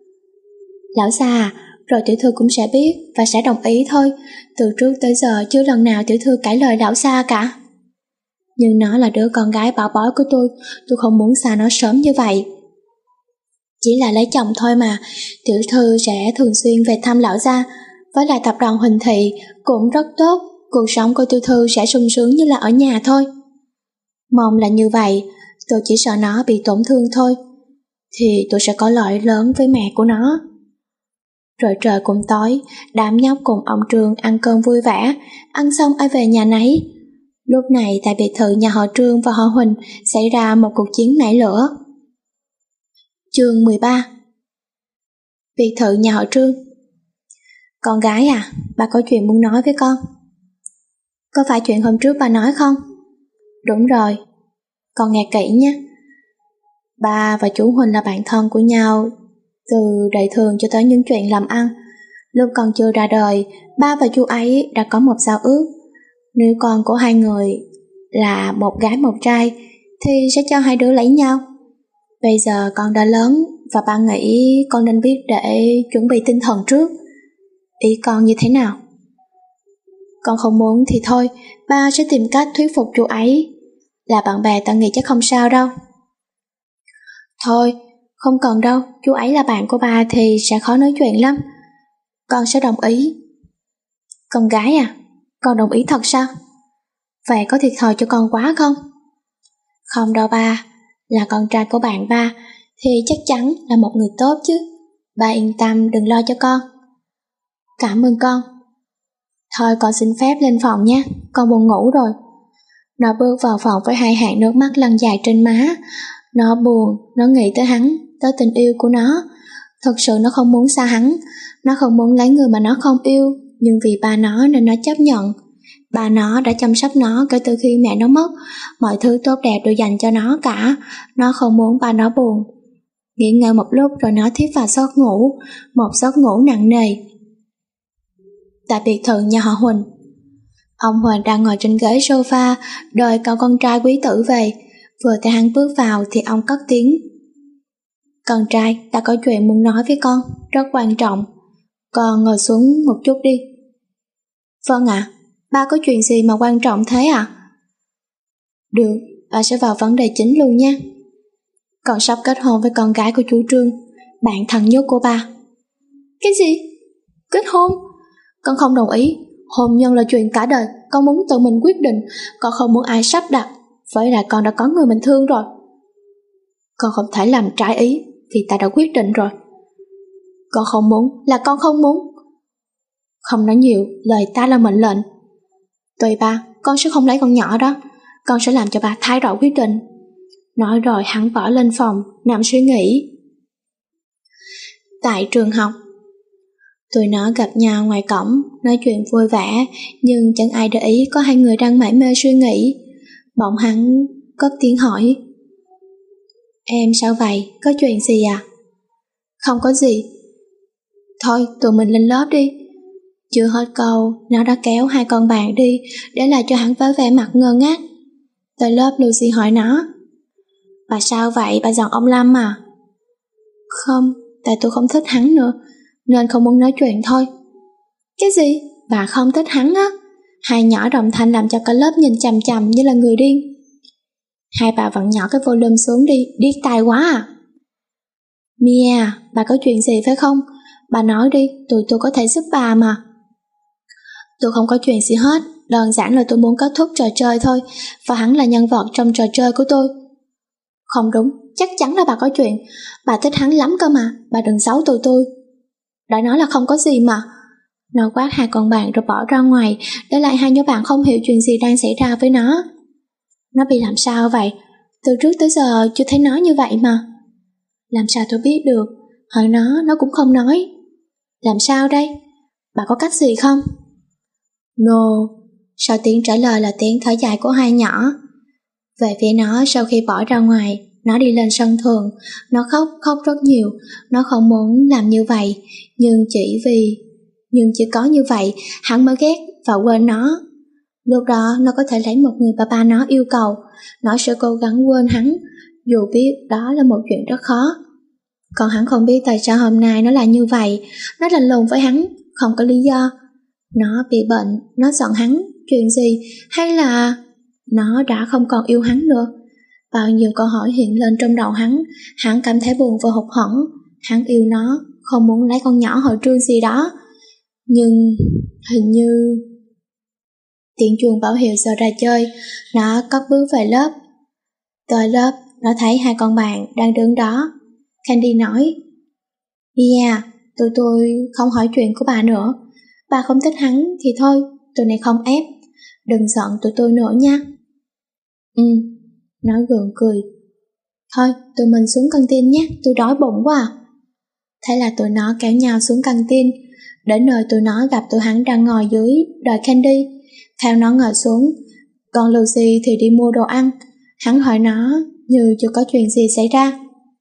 Lão già, rồi tiểu thư cũng sẽ biết và sẽ đồng ý thôi. Từ trước tới giờ chưa lần nào tiểu thư cãi lời lão già cả. Nhưng nó là đứa con gái bảo bối của tôi, tôi không muốn xa nó sớm như vậy. Chỉ là lấy chồng thôi mà, tiểu thư sẽ thường xuyên về thăm lão gia, với lại tập đoàn Huỳnh Thị cũng rất tốt, cuộc sống của tiểu thư sẽ sung sướng như là ở nhà thôi. Mong là như vậy, tôi chỉ sợ nó bị tổn thương thôi, thì tôi sẽ có lỗi lớn với mẹ của nó. Rồi trời cũng tối, đám nhóc cùng ông Trương ăn cơm vui vẻ, ăn xong ai về nhà nấy. Lúc này tại biệt thự nhà họ Trương và họ Huỳnh xảy ra một cuộc chiến nảy lửa. Chương mười ba. Biệt thự nhà họ Trương. Con gái à, bà có chuyện muốn nói với con. Có phải chuyện hôm trước bà nói không? Đúng rồi, con nghe kỹ nhé. Ba và chú Huỳnh là bạn thân của nhau từ đời thường cho tới những chuyện làm ăn. Lúc con chưa ra đời, ba và chú ấy đã có một giao ước. Nếu con của hai người là một gái một trai thì sẽ cho hai đứa lấy nhau. Bây giờ con đã lớn và ba nghĩ con nên biết để chuẩn bị tinh thần trước. Ý con như thế nào? Con không muốn thì thôi, ba sẽ tìm cách thuyết phục chú ấy. Là bạn bè ta nghĩ chắc không sao đâu. Thôi, không cần đâu, chú ấy là bạn của ba thì sẽ khó nói chuyện lắm. Con sẽ đồng ý. Con gái à? Con đồng ý thật sao? Vậy có thiệt thòi cho con quá không? Không đâu ba, là con trai của bạn ba thì chắc chắn là một người tốt chứ. Ba yên tâm, đừng lo cho con. Cảm ơn con. Thôi con xin phép lên phòng nha, con buồn ngủ rồi. Nó bước vào phòng với hai hàng nước mắt lăn dài trên má. Nó buồn, nó nghĩ tới hắn, tới tình yêu của nó. Thật sự nó không muốn xa hắn, nó không muốn lấy người mà nó không yêu, nhưng vì ba nó nên nó chấp nhận. Ba nó đã chăm sóc nó kể từ khi mẹ nó mất, mọi thứ tốt đẹp đều dành cho nó cả. Nó không muốn ba nó buồn. Nghỉ ngơi một lúc rồi nó thiếp vào giấc ngủ, một giấc ngủ nặng nề. Tại biệt thự nhà họ Huỳnh, ông Huỳnh đang ngồi trên ghế sofa đợi cậu con trai quý tử về. Vừa thấy hắn bước vào thì ông cất tiếng: Con trai, ta có chuyện muốn nói với con, rất quan trọng. Con ngồi xuống một chút đi. Vâng ạ. À, ba có chuyện gì mà quan trọng thế ạ? À? Được, ba sẽ vào vấn đề chính luôn nha. Con sắp kết hôn với con gái của chú Trương, bạn thân nhất của ba. Cái gì? Kết hôn? Con không đồng ý. Hôn nhân là chuyện cả đời, con muốn tự mình quyết định, con không muốn ai sắp đặt. Với lại con đã có người mình thương rồi. Con không thể làm trái ý, vì ta đã quyết định rồi. Con không muốn, là con không muốn. Không nói nhiều, lời ta là mệnh lệnh. Tùy ba, con sẽ không lấy con nhỏ đó. Con sẽ làm cho ba thay đổi quyết định. Nói rồi hắn bỏ lên phòng, nằm suy nghĩ. Tại trường học, tụi nó gặp nhau ngoài cổng, nói chuyện vui vẻ, nhưng chẳng ai để ý có hai người đang mải mê suy nghĩ. Bỗng hắn cất tiếng hỏi: Em sao vậy? Có chuyện gì à? Không có gì. Thôi, tụi mình lên lớp đi. Chưa hết câu, nó đã kéo hai con bạn đi, để lại cho hắn với vẻ mặt ngơ ngác. Tới lớp, Lucy hỏi nó: Bà sao vậy? Bà giận ông Lâm à? Không, tại tôi không thích hắn nữa, nên không muốn nói chuyện thôi. Cái gì? Bà không thích hắn á? Hai nhỏ đồng thanh làm cho cả lớp nhìn chằm chằm như là người điên. Hai bà vặn nhỏ cái volume xuống đi, điếc tai quá à. Mia, bà có chuyện gì phải không? Bà nói đi, tụi tôi có thể giúp bà mà. Tôi không có chuyện gì hết, đơn giản là tôi muốn kết thúc trò chơi thôi, và hắn là nhân vật trong trò chơi của tôi. Không đúng, chắc chắn là bà có chuyện. Bà thích hắn lắm cơ mà, bà đừng giấu tụi tôi. Đã nói là không có gì mà. Nó quát hai con bạn rồi bỏ ra ngoài, để lại hai đứa bạn không hiểu chuyện gì đang xảy ra với nó. Nó bị làm sao vậy? Từ trước tới giờ chưa thấy nó như vậy mà. Làm sao tôi biết được? Hỏi nó, nó cũng không nói. Làm sao đây? Bà có cách gì không? No. Sau tiếng trả lời là tiếng thở dài của hai nhỏ. Về phía nó, sau khi bỏ ra ngoài, nó đi lên sân thượng. Nó khóc, khóc rất nhiều. Nó không muốn làm như vậy, nhưng chỉ vì Nhưng chỉ có như vậy hắn mới ghét và quên nó. Lúc đó nó có thể lấy một người mà ba nó yêu cầu. Nó sẽ cố gắng quên hắn, dù biết đó là một chuyện rất khó. Còn hắn không biết tại sao hôm nay nó lại như vậy. Nó lạnh lùng với hắn, không có lý do. Nó bị bệnh, nó giận hắn, chuyện gì? Hay là nó đã không còn yêu hắn nữa? Bao nhiêu câu hỏi hiện lên trong đầu hắn. Hắn cảm thấy buồn và hụt hẫng. Hắn yêu nó, không muốn lấy con nhỏ hồi Trương gì đó. Nhưng hình như tiếng chuông báo hiệu giờ ra chơi. Nó cất bước về lớp. Tới lớp, nó thấy hai con bạn đang đứng đó. Candy nói: Mia, tụi tôi không hỏi chuyện của bà nữa. Bà không thích hắn thì thôi, tụi này không ép. Đừng giận tụi tôi nữa nha. Ừ, nó gượng cười. Thôi, tụi mình xuống căng tin nhé, tôi đói bụng quá à. Thế là tụi nó kéo nhau xuống căng tin. Đến nơi tụi nó gặp tụi hắn đang ngồi dưới đợi Candy. Theo nó ngồi xuống, còn Lucy thì đi mua đồ ăn. Hắn hỏi nó như chưa có chuyện gì xảy ra.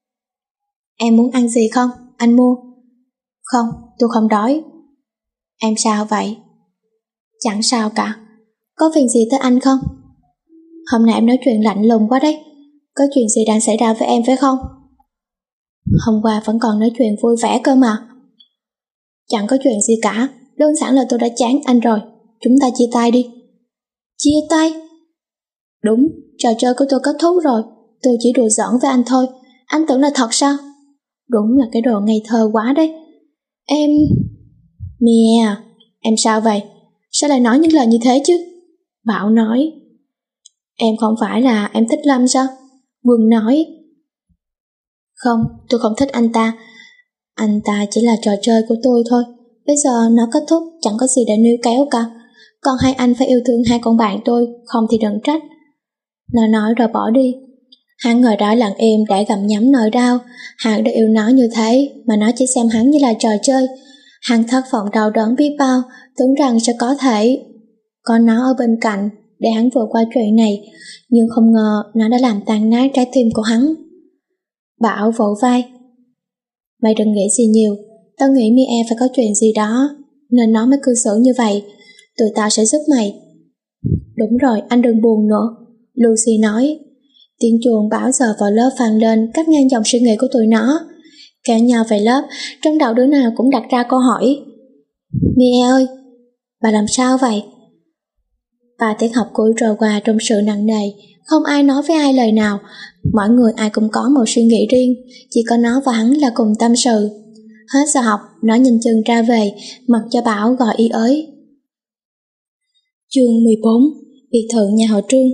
Em muốn ăn gì không? Anh mua. Không, tôi không đói. Em sao vậy? Chẳng sao cả. Có phiền gì tới anh không? Hôm nay em nói chuyện lạnh lùng quá đấy. Có chuyện gì đang xảy ra với em phải không? Hôm qua vẫn còn nói chuyện vui vẻ cơ mà. Chẳng có chuyện gì cả, đơn giản là tôi đã chán anh rồi. Chúng ta chia tay đi. Chia tay? Đúng, trò chơi của tôi kết thúc rồi. Tôi chỉ đùa giỡn với anh thôi. Anh tưởng là thật sao? Đúng là cái đồ ngây thơ quá đấy. Em... Mia, em sao vậy? Sao lại nói những lời như thế chứ? Bảo nói. Em không phải là em thích Lâm sao? Quân nói. Không, tôi không thích anh ta. Anh ta chỉ là trò chơi của tôi thôi. Bây giờ nó kết thúc, chẳng có gì để níu kéo cả. Còn hai anh phải yêu thương hai con bạn tôi, không thì đừng trách. Nó nói rồi bỏ đi. Hắn ngồi đó lặng im để gặm nhấm nỗi đau. Hắn đã yêu nó như thế mà nó chỉ xem hắn như là trò chơi. Hắn thất vọng đau đớn biết bao, tưởng rằng sẽ có thể có nó ở bên cạnh để hắn vượt qua chuyện này, nhưng không ngờ nó đã làm tan nát trái tim của hắn. Bảo vỗ vai. Mày đừng nghĩ gì nhiều, tao nghĩ Mie phải có chuyện gì đó nên nó mới cư xử như vậy. Tụi tao sẽ giúp mày. Đúng rồi, anh đừng buồn nữa, Lucy nói. Tiếng chuông báo giờ vào lớp vang lên cắt ngang dòng suy nghĩ của tụi nó. Kéo nhau về lớp, trong đầu đứa nào cũng đặt ra câu hỏi. Mie ơi, bà làm sao vậy? Ba tiết học cuối trôi qua trong sự nặng nề, không ai nói với ai lời nào. Mỗi người ai cũng có một suy nghĩ riêng, chỉ có nó và hắn là cùng tâm sự. Hết giờ học, nó nhìn chừng ra về, mặc cho Bảo gọi y ới. Chương mười bốn, biệt thự nhà họ Trương.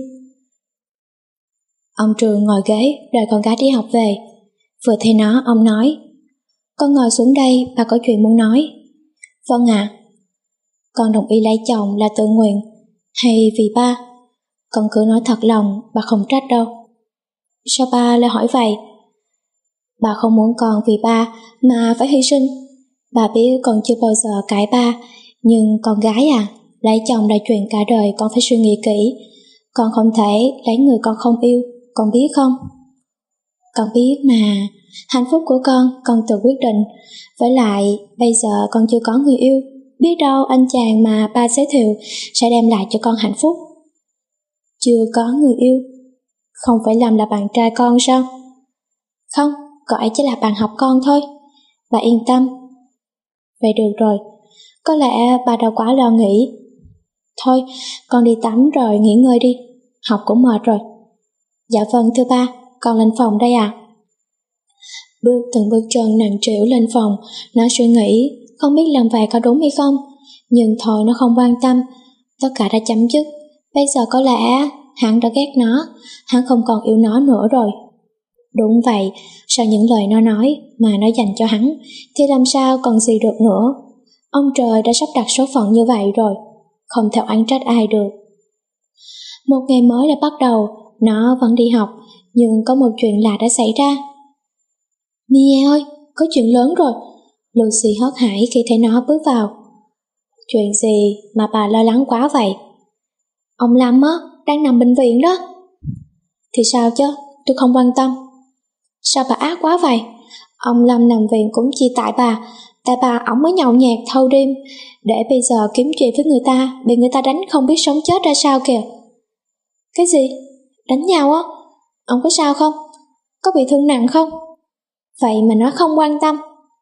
Ông Trường ngồi ghế đợi con gái đi học về. Vừa thấy nó, ông nói, con ngồi xuống đây, bà có chuyện muốn nói. Vâng ạ. À. Con đồng ý lấy chồng là tự nguyện hay vì ba? Con cứ nói thật lòng, bà không trách đâu. Sao ba lại hỏi vậy? Bà không muốn con vì ba mà phải hy sinh. Bà biết con chưa bao giờ cãi ba, nhưng con gái à, lấy chồng là chuyện cả đời, con phải suy nghĩ kỹ. Con không thể lấy người con không yêu, con biết không? Con biết mà, hạnh phúc của con, con tự quyết định. Với lại, bây giờ con chưa có người yêu, biết đâu anh chàng mà ba giới thiệu sẽ đem lại cho con hạnh phúc. Chưa có người yêu? Không phải Lâm là bạn trai con sao? Không, cậu ấy chỉ là bạn học con thôi. Bà yên tâm. Vậy được rồi, có lẽ bà đã quá lo nghĩ. Thôi, con đi tắm rồi nghỉ ngơi đi, học cũng mệt rồi. Dạ vâng thưa ba, con lên phòng đây à. Bước từng bước chân nặng trĩu lên phòng, nó suy nghĩ, không biết làm vậy có đúng hay không. Nhưng thôi nó không quan tâm, tất cả đã chấm dứt. Bây giờ có lẽ hắn đã ghét nó, hắn không còn yêu nó nữa rồi. Đúng vậy, sau những lời nó nói mà nó dành cho hắn, thì làm sao còn gì được nữa. Ông trời đã sắp đặt số phận như vậy rồi, không thể oán trách ai được. Một ngày mới đã bắt đầu, nó vẫn đi học, nhưng có một chuyện lạ đã xảy ra. Mie ơi, có chuyện lớn rồi. Lucy hớt hải khi thấy nó bước vào. Chuyện gì mà bà lo lắng quá vậy? Ông Lâm á, đang nằm bệnh viện đó. Thì sao chứ, tôi không quan tâm. Sao bà ác quá vậy? Ông Lâm nằm viện cũng chỉ tại bà, tại bà ổng mới nhậu nhẹt thâu đêm, để bây giờ kiếm chuyện với người ta, bị người ta đánh không biết sống chết ra sao kìa. Cái gì? Đánh nhau á? Ông có sao không? Có bị thương nặng không? Vậy mà nó không quan tâm.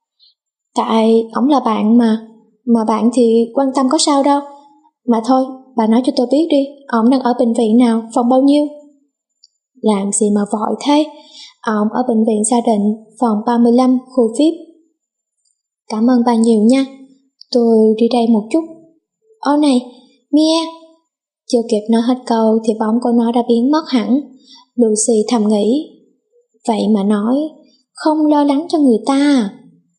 Tại ổng là bạn mà, mà bạn thì quan tâm có sao đâu. Mà thôi, bà nói cho tôi biết đi, ổng đang ở bệnh viện nào, phòng bao nhiêu? Làm gì mà vội thế? Ổng ở bệnh viện gia đình, phòng ba mươi lăm, khu vi ai pi. Cảm ơn bà nhiều nha, tôi đi đây một chút. Ô này, Mia. Chưa kịp nói hết câu thì bóng của nó đã biến mất hẳn. Lucy thầm nghĩ, vậy mà nói, không lo lắng cho người ta à?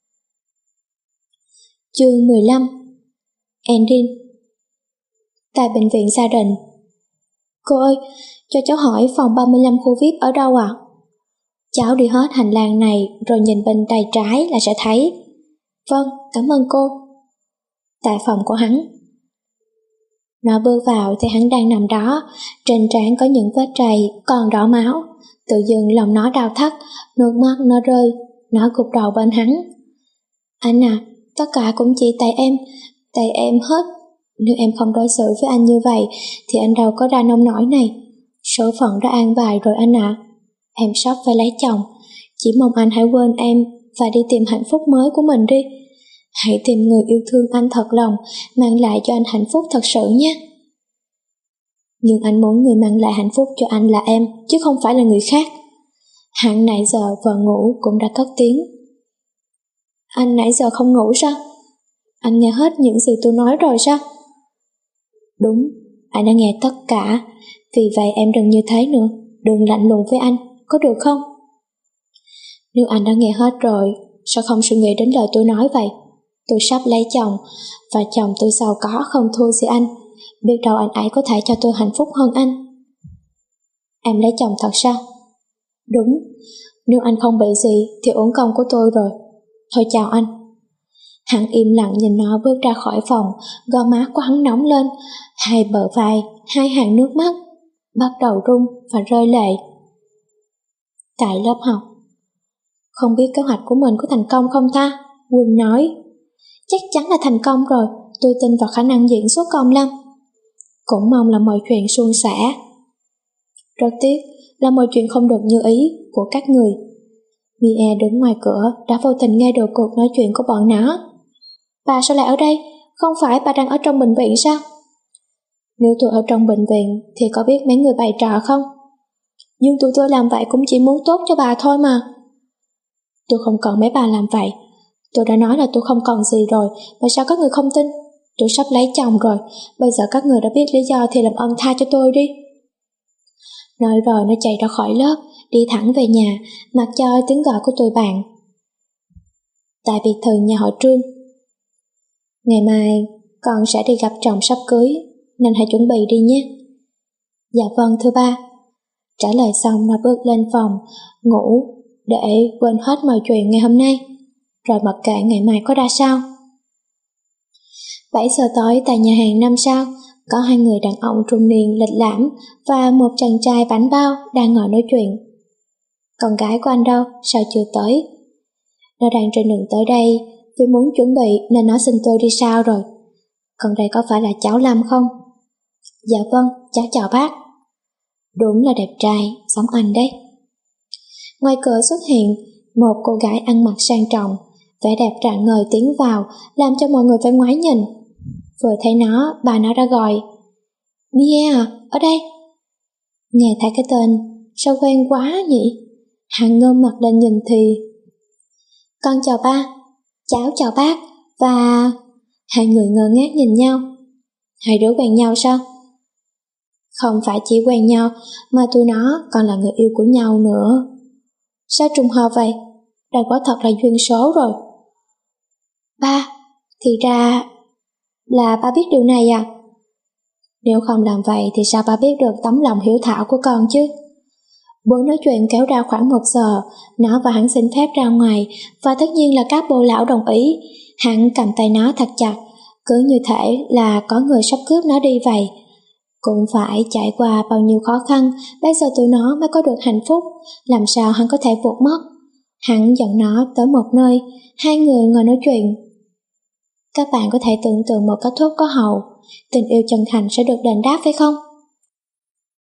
Chương mười lăm. Ending. Tại bệnh viện gia đình. Cô ơi, cho cháu hỏi phòng ba mươi lăm khu vi ai pi ở đâu ạ? À? Cháu đi hết hành lang này rồi nhìn bên tay trái là sẽ thấy. Vâng, cảm ơn cô. Tại phòng của hắn. Nó bước vào thì hắn đang nằm đó, trên trán có những vết trầy còn đỏ máu. Tự dưng lòng nó đau thắt, nước mắt nó rơi, nó gục đầu bên hắn. Anh à, tất cả cũng chỉ tại em, tại em hết. Nếu em không đối xử với anh như vậy thì anh đâu có ra nông nổi này. Số phận đã an bài rồi anh ạ. Em sắp phải lấy chồng, chỉ mong anh hãy quên em và đi tìm hạnh phúc mới của mình đi. Hãy tìm người yêu thương anh thật lòng, mang lại cho anh hạnh phúc thật sự nhé. Nhưng anh muốn người mang lại hạnh phúc cho anh là em, chứ không phải là người khác. Hắn nãy giờ vợ ngủ cũng đã cất tiếng. Anh nãy giờ không ngủ sao? Anh nghe hết những gì tôi nói rồi sao? Đúng, anh đã nghe tất cả. Vì vậy em đừng như thế nữa, đừng lạnh lùng với anh, có được không? Nếu anh đã nghe hết rồi, sao không suy nghĩ đến lời tôi nói vậy? Tôi sắp lấy chồng, và chồng tôi giàu có không thua gì anh. Biết đâu anh ấy có thể cho tôi hạnh phúc hơn anh. Em lấy chồng thật sao? Đúng, nếu anh không bị gì thì uổng công của tôi rồi. Thôi chào anh. Hắn im lặng nhìn nó bước ra khỏi phòng, gò má của hắn nóng lên, hai bờ vai, hai hàng nước mắt, bắt đầu run và rơi lệ. Tại lớp học, không biết kế hoạch của mình có thành công không ta? Quân nói. Chắc chắn là thành công rồi, tôi tin vào khả năng diễn xuất của ông Lâm. Cũng mong là mọi chuyện suôn sẻ. Rất tiếc là mọi chuyện không được như ý của các người. Mie đứng ngoài cửa đã vô tình nghe được cuộc nói chuyện của bọn nó. Bà sao lại ở đây? Không phải bà đang ở trong bệnh viện sao? Nếu tôi ở trong bệnh viện thì có biết mấy người bày trò không? Nhưng tụi tôi làm vậy cũng chỉ muốn tốt cho bà thôi mà. Tôi không cần mấy bà làm vậy. Tôi đã nói là tôi không còn gì rồi, mà sao các người không tin? Tôi sắp lấy chồng rồi, bây giờ các người đã biết lý do thì làm ơn tha cho tôi đi. Nói rồi nó chạy ra khỏi lớp, đi thẳng về nhà, mặc cho tiếng gọi của tụi bạn. Tại biệt thự nhà họ Trương. Ngày mai con sẽ đi gặp chồng sắp cưới, nên hãy chuẩn bị đi nhé. Dạ vâng thưa ba. Trả lời xong nó bước lên phòng, ngủ để quên hết mọi chuyện ngày hôm nay, rồi mặc kệ ngày mai có ra sao. Bảy giờ tối tại nhà hàng năm sao, có hai người đàn ông trung niên lịch lãm và một chàng trai bánh bao đang ngồi nói chuyện. Con gái của anh đâu, sao chưa tới? Nó đang trên đường tới đây, vì muốn chuẩn bị nên nó xin tôi đi sau rồi. Còn đây có phải là cháu Lâm không? Dạ vâng, cháu chào bác. Đúng là đẹp trai, giống anh đấy. Ngoài cửa xuất hiện một cô gái ăn mặc sang trọng, vẻ đẹp rạng ngời tiến vào, làm cho mọi người phải ngoái nhìn. Vừa thấy nó, bà nó đã gọi. Mia à, ở đây. Nghe thấy cái tên, sao quen quá nhỉ? Hắn ngơ mặt lên nhìn thì... Con chào ba, cháu chào bác, và... Hai người ngơ ngác nhìn nhau. Hai đứa quen nhau sao? Không phải chỉ quen nhau, mà tụi nó còn là người yêu của nhau nữa. Sao trùng hợp vậy? Đây quả thật là duyên số rồi. Ba, thì ra là ba biết điều này à? Nếu không làm vậy thì sao ba biết được tấm lòng hiếu thảo của con chứ? Buổi nói chuyện kéo ra khoảng một giờ, nó và hắn xin phép ra ngoài, và tất nhiên là các bồ lão đồng ý. Hắn cầm tay nó thật chặt, cứ như thể là có người sắp cướp nó đi vậy. Cũng phải trải qua bao nhiêu khó khăn, bây giờ tụi nó mới có được hạnh phúc, làm sao hắn có thể vụt mất. Hắn dẫn nó tới một nơi, hai người ngồi nói chuyện. Các bạn có thể tưởng tượng một kết thúc có hậu, tình yêu chân thành sẽ được đền đáp phải không?